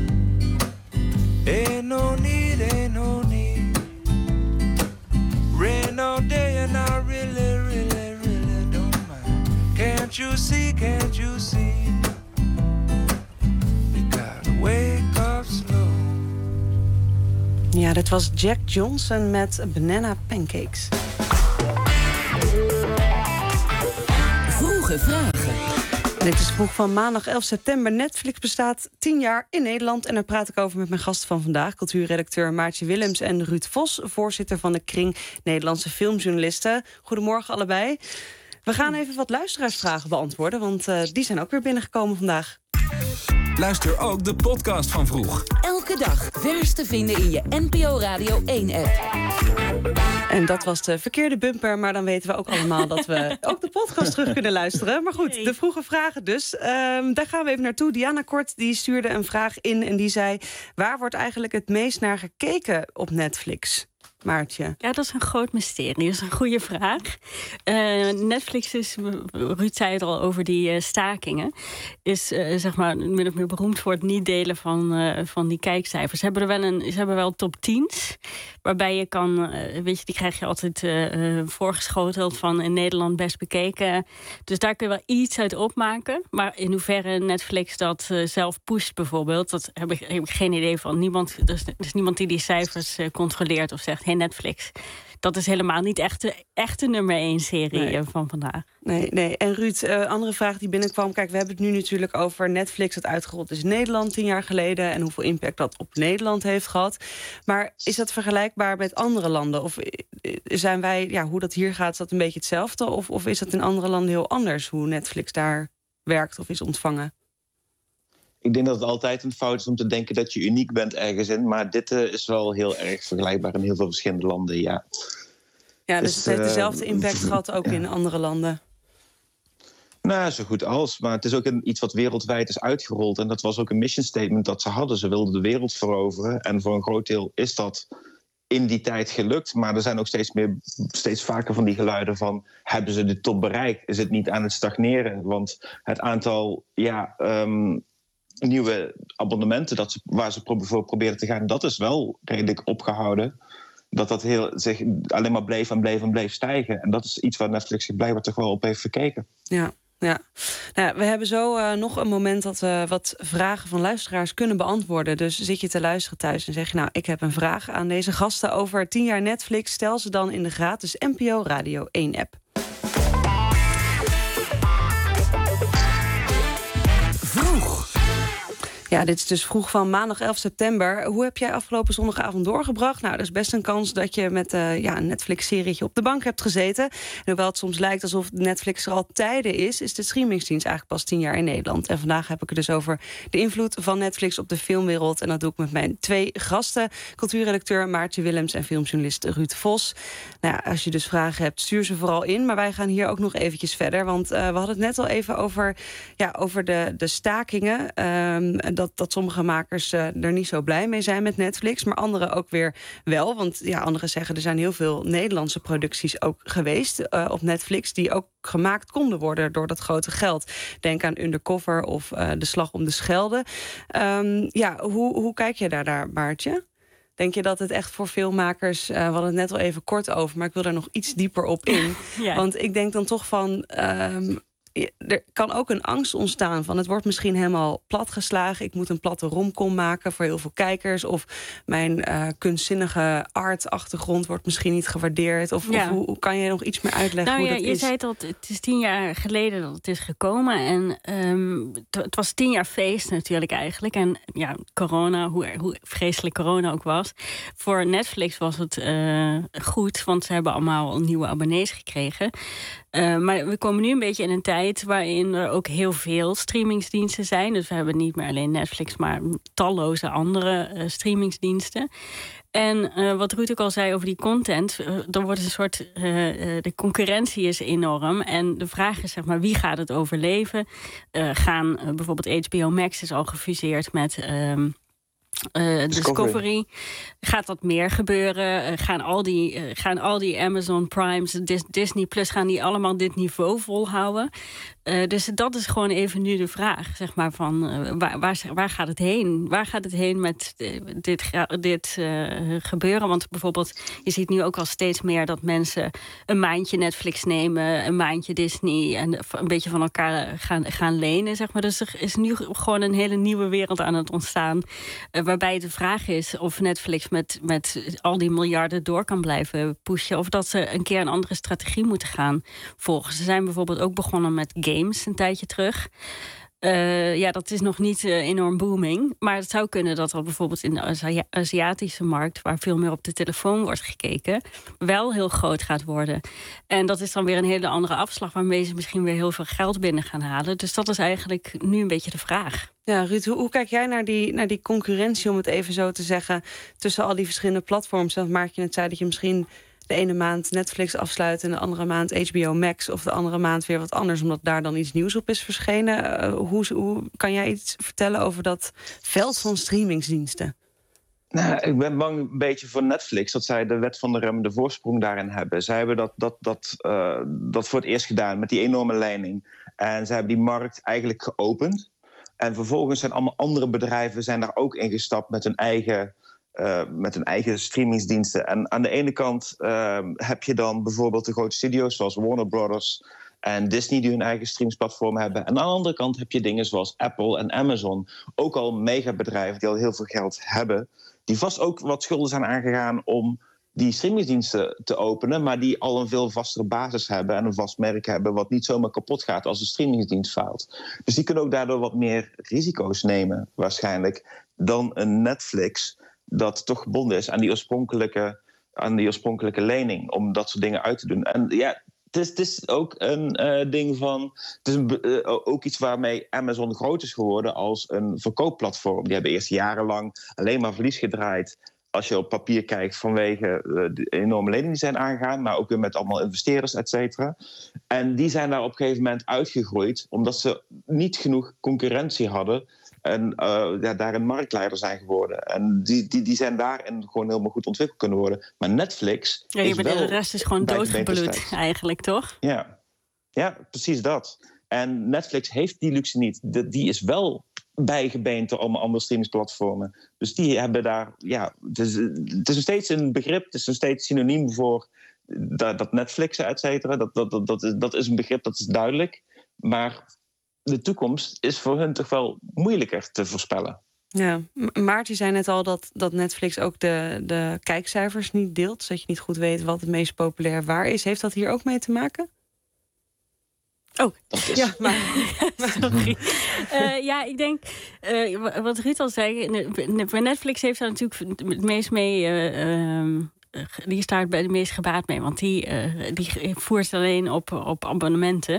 Ain't no need, ain't no need. Rain all day and I really, really, really don't mind. Can't you see, can't you see? You gotta wake up slow. Ja, dit was Jack Johnson met Banana Pancakes. Vroege vragen. Dit is vroeg van maandag 11 september. Netflix bestaat 10 jaar in Nederland. En daar praat ik over met mijn gasten van vandaag. Cultuurredacteur Maartje Willems en Ruud Vos, voorzitter van de Kring Nederlandse Filmjournalisten. Goedemorgen allebei. We gaan even wat luisteraarsvragen beantwoorden, want die zijn ook weer binnengekomen vandaag. Luister ook de podcast van Vroeg. Elke dag vers te vinden in je NPO Radio 1-app. En dat was de verkeerde bumper, maar dan weten we ook allemaal dat we ook de podcast terug kunnen luisteren. Maar goed, de vroege vragen dus. Daar gaan we even naartoe. Diana Kort die stuurde een vraag in en die zei: waar wordt eigenlijk het meest naar gekeken op Netflix? Maartje? Ja, dat is een groot mysterie. Dat is een goede vraag. Netflix is, Ruud zei het al over die stakingen, is zeg maar min of meer beroemd voor het niet delen van die kijkcijfers. Ze hebben wel top 10's, waarbij je kan, weet je, die krijg je altijd voorgeschoteld van in Nederland best bekeken. Dus daar kun je wel iets uit opmaken. Maar in hoeverre Netflix dat zelf pusht bijvoorbeeld, dat heb ik geen idee van. Er is niemand die cijfers controleert of zegt, hey Netflix, dat is helemaal niet echt de nummer 1 serie van vandaag. Nee. En Ruud, andere vraag die binnenkwam. Kijk, we hebben het nu natuurlijk over Netflix dat uitgerold is in Nederland 10 jaar geleden en hoeveel impact dat op Nederland heeft gehad. Maar is dat vergelijkbaar met andere landen? Of zijn wij, hoe dat hier gaat, is dat een beetje hetzelfde? Of is dat in andere landen heel anders, hoe Netflix daar werkt of is ontvangen? Ik denk dat het altijd een fout is om te denken dat je uniek bent ergens in. Maar dit is wel heel erg vergelijkbaar in heel veel verschillende landen, ja. Ja, dus het heeft dezelfde impact gehad ook in andere landen. Nou, zo goed als. Maar het is ook iets wat wereldwijd is uitgerold. En dat was ook een mission statement dat ze hadden. Ze wilden de wereld veroveren. En voor een groot deel is dat in die tijd gelukt. Maar er zijn ook steeds vaker van die geluiden van, hebben ze de top bereikt? Is het niet aan het stagneren? Want het aantal nieuwe abonnementen waar ze voor proberen te gaan, dat is wel redelijk opgehouden. Dat zich alleen maar bleef stijgen. En dat is iets waar Netflix zich blijkbaar toch wel op heeft verkeken. Ja. Nou, we hebben zo nog een moment dat we wat vragen van luisteraars kunnen beantwoorden. Dus zit je te luisteren thuis en zeg je, ik heb een vraag aan deze gasten over 10 jaar Netflix. Stel ze dan in de gratis NPO Radio 1 app. Ja, dit is dus vroeg van maandag 11 september. Hoe heb jij afgelopen zondagavond doorgebracht? Nou, er is best een kans dat je met een Netflix-serietje op de bank hebt gezeten. En hoewel het soms lijkt alsof Netflix er al tijden is de streamingsdienst eigenlijk pas 10 jaar in Nederland. En vandaag heb ik het dus over de invloed van Netflix op de filmwereld. En dat doe ik met mijn 2 gasten. Cultuurredacteur Maartje Willems en filmjournalist Ruud Vos. Nou ja, als je dus vragen hebt, stuur ze vooral in. Maar wij gaan hier ook nog eventjes verder. Want we hadden het net al even over de stakingen. Dat sommige makers er niet zo blij mee zijn met Netflix. Maar anderen ook weer wel. Want anderen zeggen, er zijn heel veel Nederlandse producties ook geweest op Netflix, die ook gemaakt konden worden door dat grote geld. Denk aan Undercover of De Slag om de Schelde. Hoe kijk je daar, Maartje? Denk je dat het echt voor veel makers, we hadden het net al even kort over, maar ik wil daar nog iets dieper op in. Ja. Want ik denk dan toch van, er kan ook een angst ontstaan van, het wordt misschien helemaal platgeslagen. Ik moet een platte romcom maken voor heel veel kijkers. Of mijn kunstzinnige art-achtergrond wordt misschien niet gewaardeerd. Of hoe kan je nog iets meer uitleggen hoe dat is? Je zei het al, het is 10 jaar geleden dat het is gekomen. En het was 10 jaar feest natuurlijk eigenlijk. En corona, hoe vreselijk corona ook was. Voor Netflix was het goed, want ze hebben allemaal nieuwe abonnees gekregen. Maar we komen nu een beetje in een tijd waarin er ook heel veel streamingsdiensten zijn. Dus we hebben niet meer alleen Netflix, maar talloze andere streamingsdiensten. En wat Ruud ook al zei over die content, er wordt een soort, de concurrentie is enorm. En de vraag is, zeg maar, wie gaat het overleven? Bijvoorbeeld HBO Max is al gefuseerd met Discovery. Gaat dat meer gebeuren? Gaan al die Amazon Primes, Disney Plus, gaan die allemaal dit niveau volhouden? Dus dat is gewoon even nu de vraag, zeg maar, van waar gaat het heen? Waar gaat het heen met dit gebeuren? Want bijvoorbeeld, je ziet nu ook al steeds meer dat mensen een maandje Netflix nemen, een maandje Disney en een beetje van elkaar gaan lenen, zeg maar. Dus er is nu gewoon een hele nieuwe wereld aan het ontstaan, waarbij de vraag is of Netflix met al die miljarden door kan blijven pushen, of dat ze een keer een andere strategie moeten gaan volgen. Ze zijn bijvoorbeeld ook begonnen met games een tijdje terug. Dat is nog niet enorm booming. Maar het zou kunnen dat bijvoorbeeld in de Aziatische markt, waar veel meer op de telefoon wordt gekeken, wel heel groot gaat worden. En dat is dan weer een hele andere afslag, waarmee ze misschien weer heel veel geld binnen gaan halen. Dus dat is eigenlijk nu een beetje de vraag. Ja, Ruud, hoe kijk jij naar die concurrentie, om het even zo te zeggen, tussen al die verschillende platforms? Dat Maartje net zei dat je misschien de ene maand Netflix afsluit en de andere maand HBO Max, of de andere maand weer wat anders, omdat daar dan iets nieuws op is verschenen. Hoe kan jij iets vertellen over dat veld van streamingsdiensten? Nou, ik ben bang een beetje voor Netflix dat zij de wet van de remmende voorsprong daarin hebben. Zij hebben dat voor het eerst gedaan met die enorme lening. En zij hebben die markt eigenlijk geopend. En vervolgens zijn allemaal andere bedrijven zijn daar ook ingestapt met hun eigen streamingsdiensten. En aan de ene kant heb je dan bijvoorbeeld de grote studio's zoals Warner Brothers en Disney die hun eigen streamingsplatform hebben. En aan de andere kant heb je dingen zoals Apple en Amazon. Ook al megabedrijven die al heel veel geld hebben. Die vast ook wat schulden zijn aangegaan om die streamingsdiensten te openen, maar die al een veel vastere basis hebben en een vast merk hebben wat niet zomaar kapot gaat als de streamingsdienst faalt. Dus die kunnen ook daardoor wat meer risico's nemen waarschijnlijk dan een Netflix dat toch gebonden is aan die oorspronkelijke lening om dat soort dingen uit te doen. En ja, het is ook een ding van. Het is ook iets waarmee Amazon groot is geworden als een verkoopplatform. Die hebben eerst jarenlang alleen maar verlies gedraaid. Als je op papier kijkt vanwege de enorme leningen die zijn aangegaan, maar ook weer met allemaal investeerders, et cetera. En die zijn daar op een gegeven moment uitgegroeid, omdat ze niet genoeg concurrentie hadden en daarin marktleider zijn geworden. En die zijn daarin gewoon helemaal goed ontwikkeld kunnen worden. Maar Netflix de rest is gewoon doodgebloed eigenlijk, toch? Ja, precies dat. En Netflix heeft die luxe niet. Die is wel bijgebeend door allemaal andere streamingsplatformen. Dus die hebben daar. Ja, het is nog steeds een begrip. Het is nog steeds synoniem voor dat Netflixen, et cetera. Dat is een begrip, dat is duidelijk. Maar de toekomst is voor hun toch wel moeilijker te voorspellen. Ja, Maarten zei net al dat Netflix ook de kijkcijfers niet deelt. Zodat je niet goed weet wat het meest populair waar is. Heeft dat hier ook mee te maken? Oh, ja, maar sorry. Ik denk, wat Ruud al zei, Netflix heeft daar natuurlijk het meest mee. Die staat bij de meest gebaat mee, want die voert alleen op abonnementen.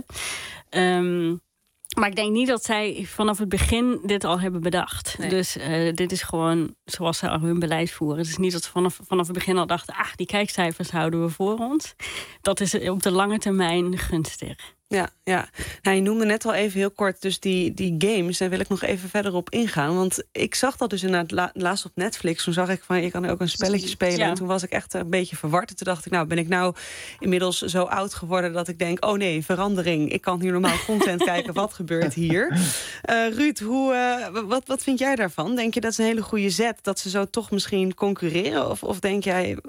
Maar ik denk niet dat zij vanaf het begin dit al hebben bedacht. Nee. Dus dit is gewoon zoals ze al hun beleid voeren. Het is niet dat ze vanaf het begin al dachten, die kijkcijfers houden we voor ons. Dat is op de lange termijn gunstig. Ja. Nou, je noemde net al even heel kort dus die games. Daar wil ik nog even verder op ingaan. Want ik zag dat dus inderdaad laatst op Netflix. Toen zag ik van, je kan ook een spelletje spelen. Ja. En toen was ik echt een beetje verward. En toen dacht ik, ben ik nou inmiddels zo oud geworden dat ik denk, oh nee, verandering. Ik kan hier normaal content kijken. Wat gebeurt hier? Ruud, wat vind jij daarvan? Denk je dat is een hele goede zet? Dat ze zo toch misschien concurreren? Of denk jij,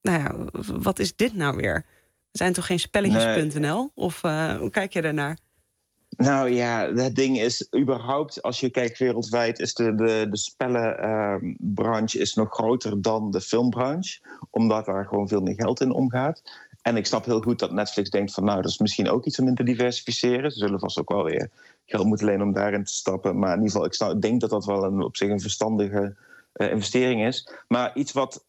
wat is dit nou weer? Er zijn toch geen spelletjes.nl? Nee. Of hoe kijk je daarnaar? Nou ja, het ding is überhaupt, als je kijkt wereldwijd, is de spellenbranche is nog groter dan de filmbranche. Omdat daar gewoon veel meer geld in omgaat. En ik snap heel goed dat Netflix denkt van, dat is misschien ook iets om in te diversificeren. Ze zullen vast ook wel weer geld moeten lenen om daarin te stappen. Maar in ieder geval, ik denk dat dat wel op zich een verstandige investering is. Maar iets wat,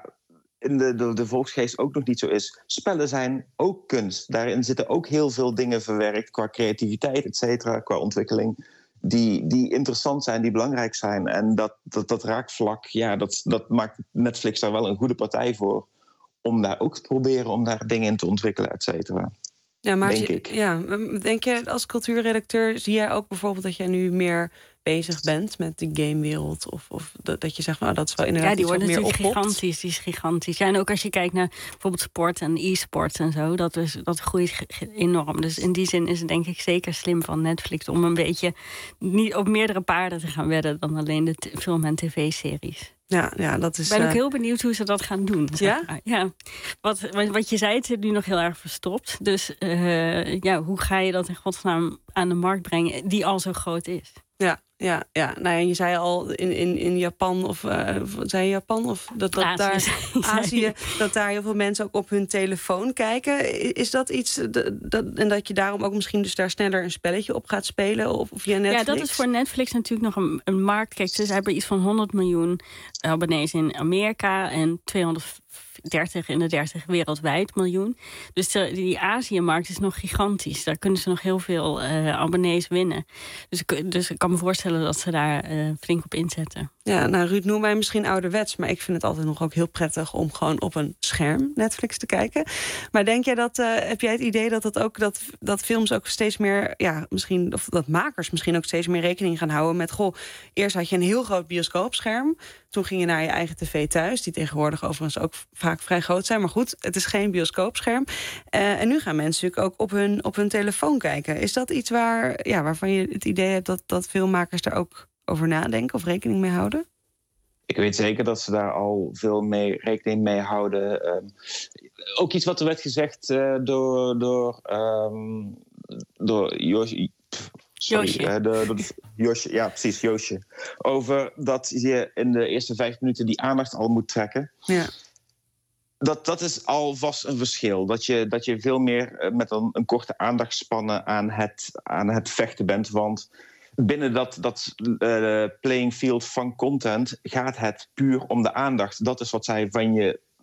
in de volksgeest ook nog niet zo is. Spellen zijn ook kunst. Daarin zitten ook heel veel dingen verwerkt qua creativiteit, et cetera, qua ontwikkeling, die interessant zijn, die belangrijk zijn. En dat raakvlak, dat maakt Netflix daar wel een goede partij voor om daar ook te proberen om daar dingen in te ontwikkelen, et cetera. Ja, maar denk ik. Ja, denk je als cultuurredacteur, zie jij ook bijvoorbeeld dat jij nu meer bezig bent met de gamewereld? Of dat je zegt, dat is wel inderdaad die wordt natuurlijk gigantisch. Die is gigantisch. Ja, en ook als je kijkt naar bijvoorbeeld sport en e-sport en zo, dat groeit enorm. Dus in die zin is het denk ik zeker slim van Netflix om een beetje niet op meerdere paarden te gaan wedden dan alleen de film- en tv-series. Ja, dat is. Ik ben ook heel benieuwd hoe ze dat gaan doen. Ja? Wat je zei, het zit nu nog heel erg verstopt. Dus hoe ga je dat in godsnaam aan de markt brengen die al zo groot is? Ja. Nou, je zei al in Japan zei je Japan of dat daar Azië, dat daar heel veel mensen ook op hun telefoon kijken. Is dat iets en dat je daarom ook misschien dus daar sneller een spelletje op gaat spelen of via Netflix? Ja, dat is voor Netflix natuurlijk nog een markt. Kijk, ze hebben iets van 100 miljoen abonnees in Amerika en 230 wereldwijd miljoen. Dus die Azië-markt is nog gigantisch. Daar kunnen ze nog heel veel abonnees winnen. Dus ik kan me voorstellen dat ze daar flink op inzetten. Ja, nou Ruud, noem mij misschien ouderwets, maar ik vind het altijd nog ook heel prettig om gewoon op een scherm Netflix te kijken. Maar denk jij heb jij het idee dat films ook steeds meer, misschien, of dat makers misschien ook steeds meer rekening gaan houden met, eerst had je een heel groot bioscoopscherm, Toen ging je naar je eigen tv thuis, die tegenwoordig overigens ook vaak vrij groot zijn. Maar goed, het is geen bioscoopscherm. En nu gaan mensen natuurlijk ook op hun telefoon kijken. Is dat iets waarvan je het idee hebt dat filmmakers daar ook over nadenken of rekening mee houden? Ik weet zeker dat ze daar al veel mee rekening mee houden. Ook iets wat er werd gezegd door Josje. Josje, ja, precies, Josje. Over dat je in de eerste 5 minuten die aandacht al moet trekken. Ja. Dat is alvast een verschil. Dat je veel meer met een korte aandachtspannen aan het vechten bent. Want binnen dat playing field van content gaat het puur om de aandacht. Dat is wat zij van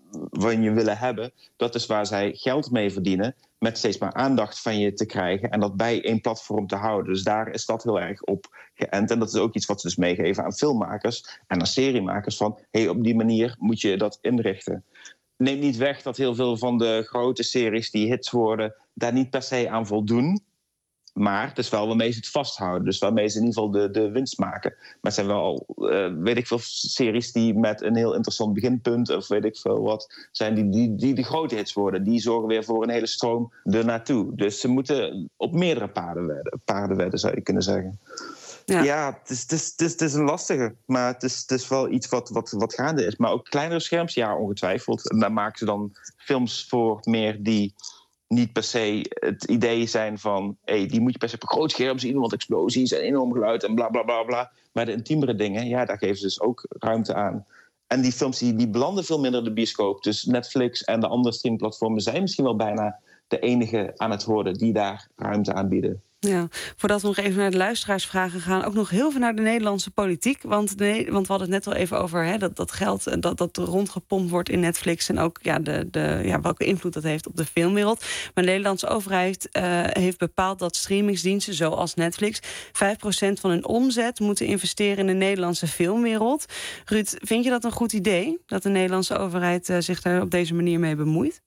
je willen hebben. Dat is waar zij geld mee verdienen. Met steeds maar aandacht van je te krijgen. En dat bij één platform te houden. Dus daar is dat heel erg op geënt. En dat is ook iets wat ze dus meegeven aan filmmakers en aan seriemakers. Van, op die manier moet je dat inrichten. Neemt niet weg dat heel veel van de grote series die hits worden daar niet per se aan voldoen. Maar het is wel waarmee ze het vasthouden. Dus waarmee ze in ieder geval de winst maken. Maar het zijn wel, weet ik veel, series die met een heel interessant beginpunt of weet ik veel wat zijn die de grote hits worden. Die zorgen weer voor een hele stroom ernaartoe. Dus ze moeten op meerdere paarden wedden, zou je kunnen zeggen. Ja, het is een lastige. Maar het is wel iets wat gaande is. Maar ook kleinere scherms, ja, ongetwijfeld. En daar maken ze dan films voor meer die niet per se het idee zijn van, die moet je per se op een groot scherm zien, want explosies en enorm geluid en bla bla bla bla. Maar de intiemere dingen, ja, daar geven ze dus ook ruimte aan. En die films die belanden veel minder in de bioscoop. Dus Netflix en de andere streamingplatformen zijn misschien wel bijna de enige aan het worden die daar ruimte aanbieden. Ja, voordat we nog even naar de luisteraarsvragen gaan, ook nog heel veel naar de Nederlandse politiek. Want we hadden het net al even over dat geld dat rondgepompt wordt in Netflix. En ook welke invloed dat heeft op de filmwereld. Maar de Nederlandse overheid heeft bepaald dat streamingsdiensten zoals Netflix 5% van hun omzet moeten investeren in de Nederlandse filmwereld. Ruud, vind je dat een goed idee? Dat de Nederlandse overheid zich daar op deze manier mee bemoeit?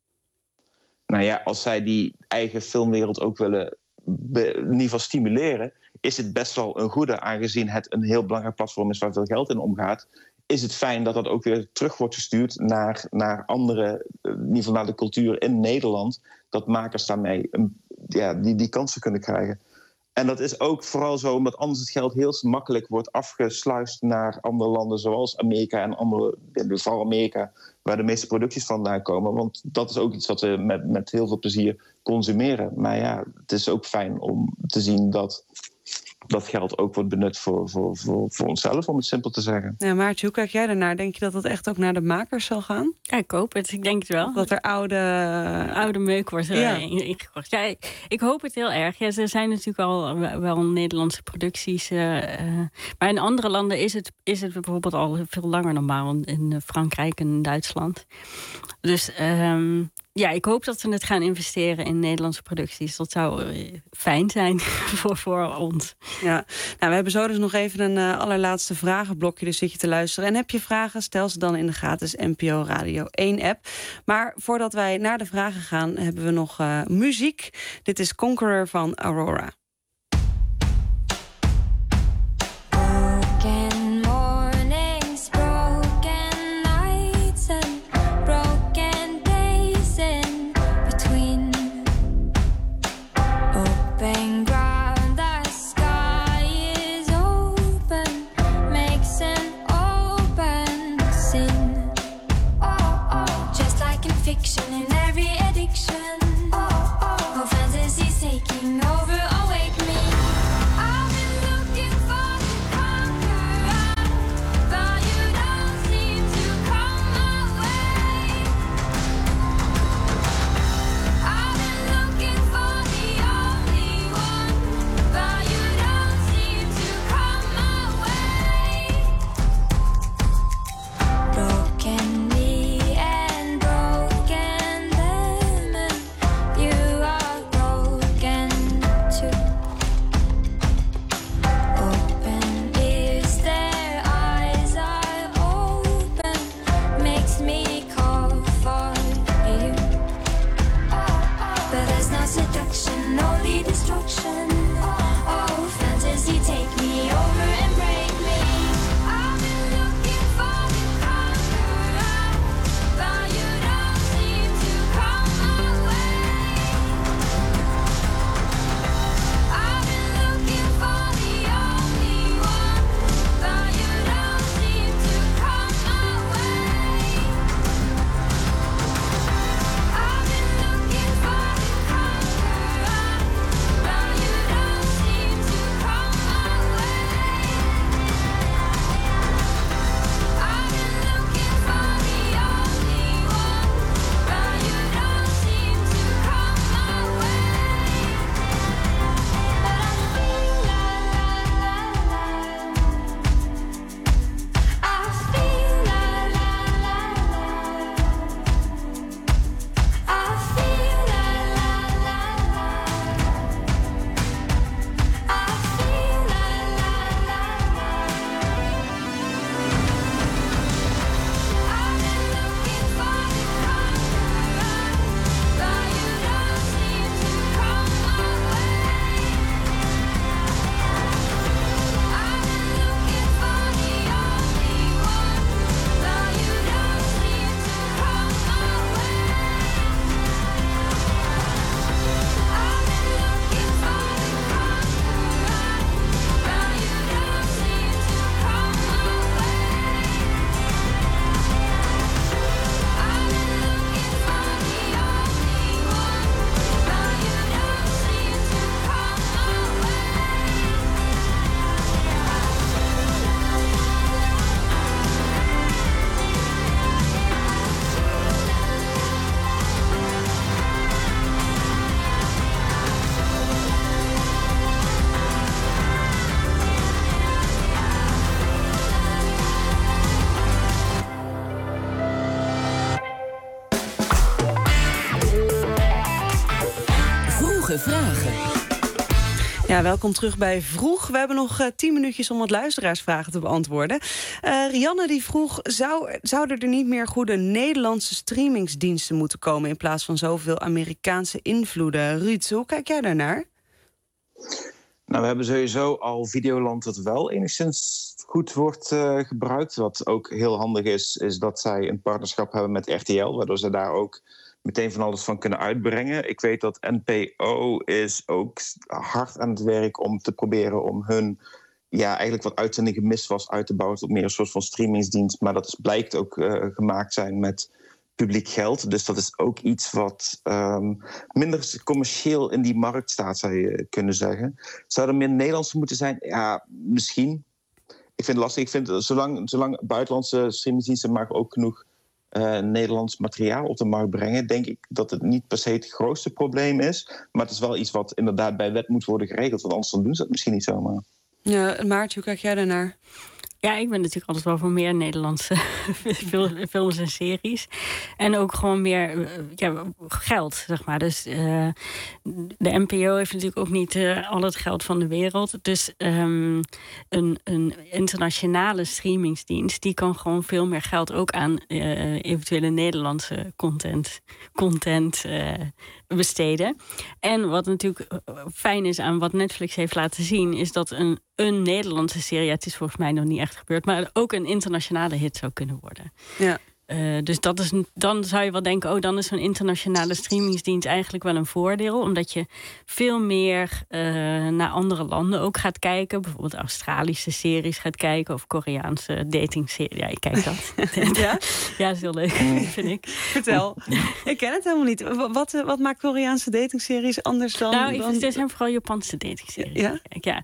Nou ja, als zij die eigen filmwereld ook willen in ieder geval stimuleren, is het best wel een goede, aangezien het een heel belangrijk platform is waar veel geld in omgaat. Is het fijn dat dat ook weer terug wordt gestuurd naar andere, in ieder geval naar de cultuur in Nederland, dat makers daarmee die kansen kunnen krijgen. En dat is ook vooral zo omdat anders het geld heel makkelijk wordt afgesluist naar andere landen zoals Amerika en andere, vooral Amerika, waar de meeste producties vandaan komen. Want dat is ook iets wat we met heel veel plezier consumeren. Maar ja, het is ook fijn om te zien dat dat geld ook wordt benut voor onszelf, om het simpel te zeggen. Ja, Maartje, hoe kijk jij daarnaar? Denk je dat het echt ook naar de makers zal gaan? Ja, ik hoop het. Ik denk het wel. Dat er oude meuk wordt ingekocht. Ja, ik hoop het heel erg. Ja, er zijn natuurlijk al wel Nederlandse producties. Maar in andere landen is het bijvoorbeeld al veel langer normaal. In Frankrijk en Duitsland. Dus ik hoop dat we het gaan investeren in Nederlandse producties. Dat zou fijn zijn voor ons. Ja, we hebben zo dus nog even een allerlaatste vragenblokje. Dus zit je te luisteren. En heb je vragen, stel ze dan in de gratis NPO Radio 1 app. Maar voordat wij naar de vragen gaan, hebben we nog muziek. Dit is Conqueror van Aurora. In every addiction, fantasy's taking over, away. Vroege Vragen. Ja, welkom terug bij Vroeg. We hebben nog 10 minuutjes om wat luisteraarsvragen te beantwoorden. Rianne die vroeg, zouden er niet meer goede Nederlandse streamingsdiensten moeten komen in plaats van zoveel Amerikaanse invloeden? Ruud, hoe kijk jij daarnaar? Nou, we hebben sowieso al Videoland dat wel enigszins goed wordt gebruikt. Wat ook heel handig is dat zij een partnerschap hebben met RTL, waardoor ze daar ook meteen van alles van kunnen uitbrengen. Ik weet dat NPO is ook hard aan het werk om te proberen om hun, eigenlijk wat uitzending gemist was, uit te bouwen tot meer een soort van streamingsdienst. Maar dat blijkt ook gemaakt zijn met publiek geld. Dus dat is ook iets wat minder commercieel in die markt staat, zou je kunnen zeggen. Zou er meer Nederlandse moeten zijn? Ja, misschien. Ik vind het lastig. Ik vind zolang buitenlandse streamingsdiensten maar ook genoeg Nederlands materiaal op de markt brengen, denk ik dat het niet per se het grootste probleem is. Maar het is wel iets wat inderdaad bij wet moet worden geregeld. Want anders doen ze het misschien niet zomaar. Ja, Maartje, hoe kijk jij daarnaar? Ja, ik ben natuurlijk altijd wel voor meer Nederlandse films en series. En ook gewoon meer geld, zeg maar. Dus de NPO heeft natuurlijk ook niet al het geld van de wereld. Dus een internationale streamingsdienst, die kan gewoon veel meer geld ook aan eventuele Nederlandse content besteden. En wat natuurlijk fijn is aan wat Netflix heeft laten zien, is dat een Nederlandse serie, het is volgens mij nog niet echt gebeurd, maar ook een internationale hit zou kunnen worden. Ja. Dus dan zou je wel denken, dan is zo'n internationale streamingsdienst eigenlijk wel een voordeel. Omdat je veel meer naar andere landen ook gaat kijken. Bijvoorbeeld Australische series gaat kijken of Koreaanse datingseries. Ja, ik kijk dat. Ja? Ja, dat is heel leuk, vind ik. Vertel. Ik ken het helemaal niet. Wat maakt Koreaanse datingseries anders dan... Het zijn vooral Japanse datingseries. Ja?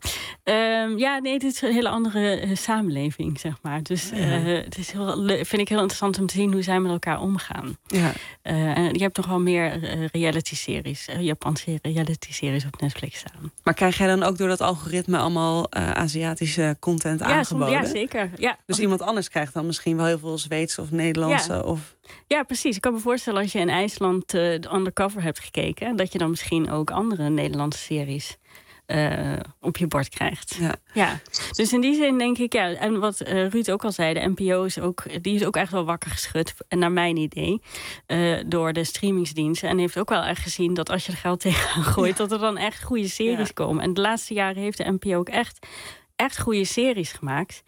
Het is een hele andere samenleving, zeg maar. Dus het is vind ik heel interessant om te zien hoe zij met elkaar omgaan. Ja. En je hebt toch wel meer reality-series, Japanse reality-series op Netflix staan. Maar krijg jij dan ook door dat algoritme allemaal Aziatische content aangeboden? Ja, zeker. Ja. Dus iemand anders krijgt dan misschien wel heel veel Zweedse of Nederlandse? Ja. Ja, precies. Ik kan me voorstellen als je in IJsland de Undercover hebt gekeken, dat je dan misschien ook andere Nederlandse series op je bord krijgt. Ja. Dus in die zin denk ik, en wat Ruud ook al zei, de NPO is ook echt wel wakker geschud, en naar mijn idee, door de streamingsdiensten. En heeft ook wel echt gezien dat als je er geld tegenaan gooit, dat er dan echt goede series komen. En de laatste jaren heeft de NPO ook echt goede series gemaakt.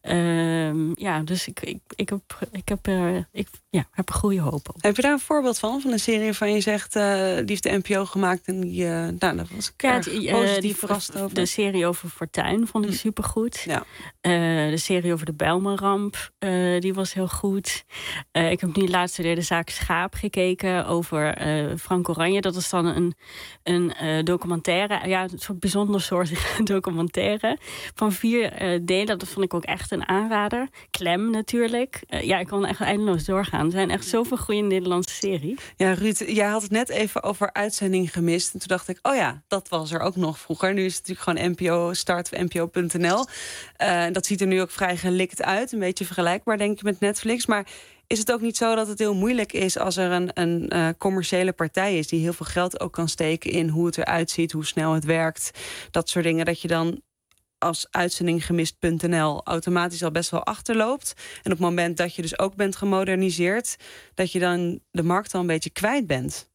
Dus ik heb er goede hoop op. Heb je daar een voorbeeld van een serie waarvan je zegt, die heeft de NPO gemaakt en dat was positief verrast over? De serie over Fortuyn vond ik supergoed. Ja. De serie over de Bijlmerramp, die was heel goed. Ik heb nu laatst weer de zaak Schaap gekeken over Frank Oranje. Dat is dan een documentaire, een soort bijzonder soortige documentaire van 4 delen. Dat vond ik ook echt een aanrader. Klem natuurlijk. Ik kan echt eindeloos doorgaan. Er zijn echt zoveel goede Nederlandse series. Ja, Ruud, jij had het net even over uitzending gemist. En toen dacht ik, dat was er ook nog vroeger. Nu is het natuurlijk gewoon NPO Start of NPO.nl. Dat ziet er nu ook vrij gelikt uit. Een beetje vergelijkbaar, denk ik, met Netflix. Maar is het ook niet zo dat het heel moeilijk is als er een commerciële partij is die heel veel geld ook kan steken in hoe het eruit ziet, hoe snel het werkt, dat soort dingen, dat je dan als uitzendinggemist.nl automatisch al best wel achterloopt. En op het moment dat je dus ook bent gemoderniseerd, dat je dan de markt al een beetje kwijt bent.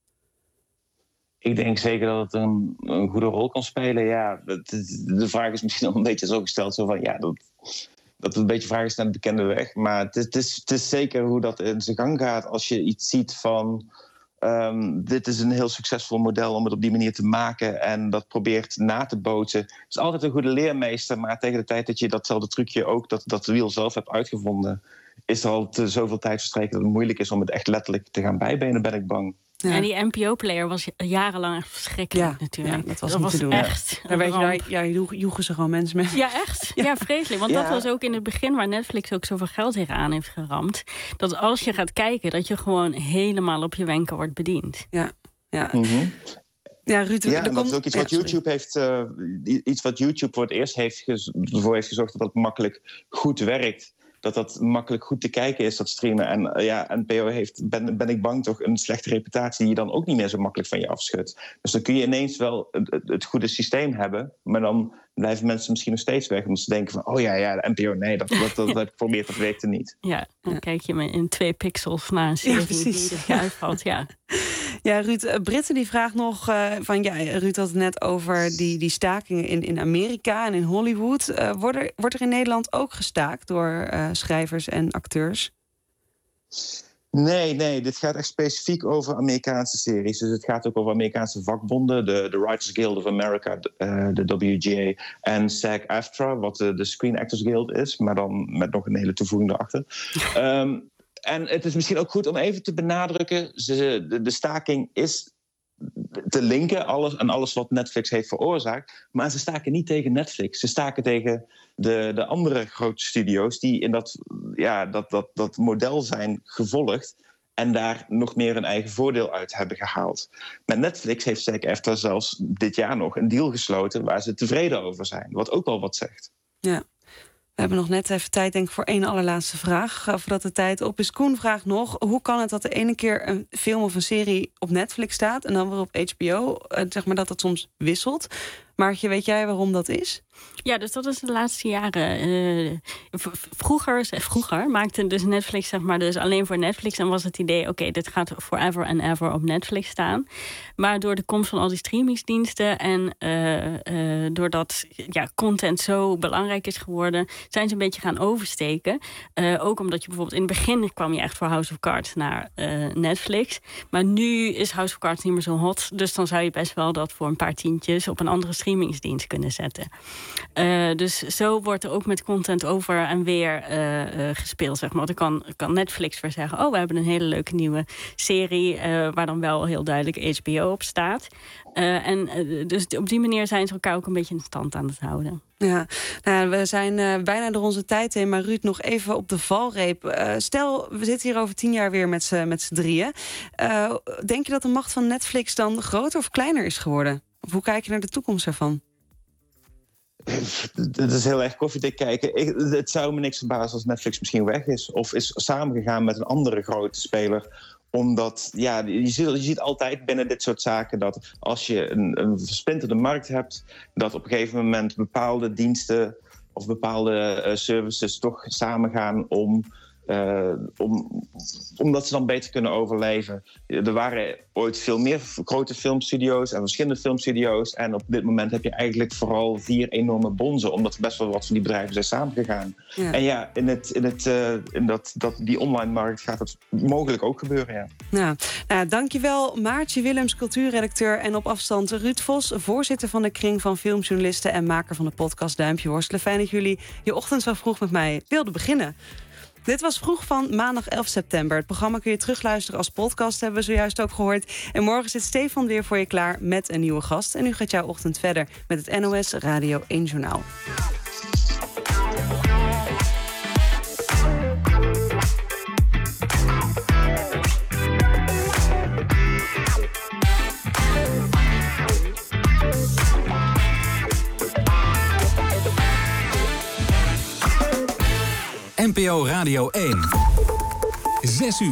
Ik denk zeker dat het een goede rol kan spelen. Ja, de vraag is misschien al een beetje zo gesteld, zo van dat we een beetje vragen stellen aan de bekende weg. Maar het is zeker hoe dat in zijn gang gaat als je iets ziet van dit is een heel succesvol model om het op die manier te maken en dat probeert na te bootsen. Het is altijd een goede leermeester, maar tegen de tijd dat je datzelfde trucje ook, dat wiel zelf hebt uitgevonden, is er al zoveel tijd verstreken dat het moeilijk is om het echt letterlijk te gaan bijbenen, ben ik bang. Ja. En die NPO-player was jarenlang echt verschrikkelijk natuurlijk. Ja, dat was te doen. Echt daar joegen ze gewoon mensen mee. Ja, echt. Ja, vreselijk. Want dat was ook in het begin waar Netflix ook zoveel geld tegenaan heeft geramd. Dat als je gaat kijken, dat je gewoon helemaal op je wenken wordt bediend. Ja. Mm-hmm. Ja, Ruud, dat is ook iets wat YouTube heeft. Iets wat YouTube voor het eerst ervoor heeft gezorgd dat het makkelijk goed werkt. dat makkelijk goed te kijken is, dat streamen. En NPO heeft, ben ik bang, toch een slechte reputatie die je dan ook niet meer zo makkelijk van je afschudt. Dus dan kun je ineens wel het goede systeem hebben, maar dan blijven mensen misschien nog steeds weg. Omdat ze denken van, de NPO, nee, dat heb ik geprobeerd, dat werkte niet. Ja, dan kijk je me in 2 pixels naar een serie die er uitvalt. Ja. Ja, Ruud, Britten die vraagt nog Ruud had het net over die stakingen in Amerika en in Hollywood. Wordt er in Nederland ook gestaakt door schrijvers en acteurs? Nee, dit gaat echt specifiek over Amerikaanse series. Dus het gaat ook over Amerikaanse vakbonden, de Writers Guild of America, de WGA, en SAG-AFTRA, wat de Screen Actors Guild is, maar dan met nog een hele toevoeging erachter. En het is misschien ook goed om even te benadrukken, de staking is te linken aan alles wat Netflix heeft veroorzaakt. Maar ze staken niet tegen Netflix. Ze staken tegen de andere grote studio's die in dat model zijn gevolgd en daar nog meer een eigen voordeel uit hebben gehaald. Met Netflix heeft SAG-AFTRA zelfs dit jaar nog een deal gesloten waar ze tevreden over zijn. Wat ook wel wat zegt. Ja. We hebben nog net even tijd, denk ik, voor één allerlaatste vraag. Voordat de tijd op is. Koen vraagt nog, hoe kan het dat de ene keer een film of een serie op Netflix staat en dan weer op HBO? Dat het soms wisselt. Maartje, weet jij waarom dat is? Ja, dus dat is de laatste jaren. Vroeger maakte dus Netflix dus alleen voor Netflix. En was het idee, oké, dit gaat forever and ever op Netflix staan. Maar door de komst van al die streamingsdiensten en doordat content zo belangrijk is geworden, zijn ze een beetje gaan oversteken. Ook omdat je bijvoorbeeld in het begin kwam je echt voor House of Cards naar Netflix. Maar nu is House of Cards niet meer zo hot. Dus dan zou je best wel dat voor een paar tientjes op een andere streamingsdienst kunnen zetten. Dus zo wordt er ook met content over en weer gespeeld, zeg maar. Dan kan Netflix weer zeggen, we hebben een hele leuke nieuwe serie waar dan wel heel duidelijk HBO op staat. Dus op die manier zijn ze elkaar ook een beetje in stand aan het houden. Ja, we zijn bijna door onze tijd heen, maar Ruud, nog even op de valreep. Stel, we zitten hier over 10 jaar weer met z'n drieën. Denk je dat de macht van Netflix dan groter of kleiner is geworden? Of hoe kijk je naar de toekomst ervan? Het is heel erg koffiedik kijken. Het zou me niks verbazen als Netflix misschien weg is. Of is samengegaan met een andere grote speler. Omdat, je ziet altijd binnen dit soort zaken dat als je een versplinterde markt hebt, dat op een gegeven moment bepaalde diensten of bepaalde services toch samengaan omdat ze dan beter kunnen overleven. Er waren ooit veel meer grote filmstudio's en verschillende filmstudio's. En op dit moment heb je eigenlijk vooral 4 enorme bonzen, omdat best wel wat van die bedrijven zijn samengegaan. Ja. En die online markt gaat dat mogelijk ook gebeuren. Ja. Nou, dankjewel Maartje Willems, cultuurredacteur, en op afstand Ruud Vos, voorzitter van de Kring van Filmjournalisten en maker van de podcast Duimpje Worstelen. Fijn dat jullie je ochtend zo vroeg met mij wilden beginnen. Dit was Vroeg van maandag 11 september. Het programma kun je terugluisteren als podcast, hebben we zojuist ook gehoord. En morgen zit Stefan weer voor je klaar met een nieuwe gast. En nu gaat jouw ochtend verder met het NOS Radio 1 Journaal. NPO Radio 1. 6 uur.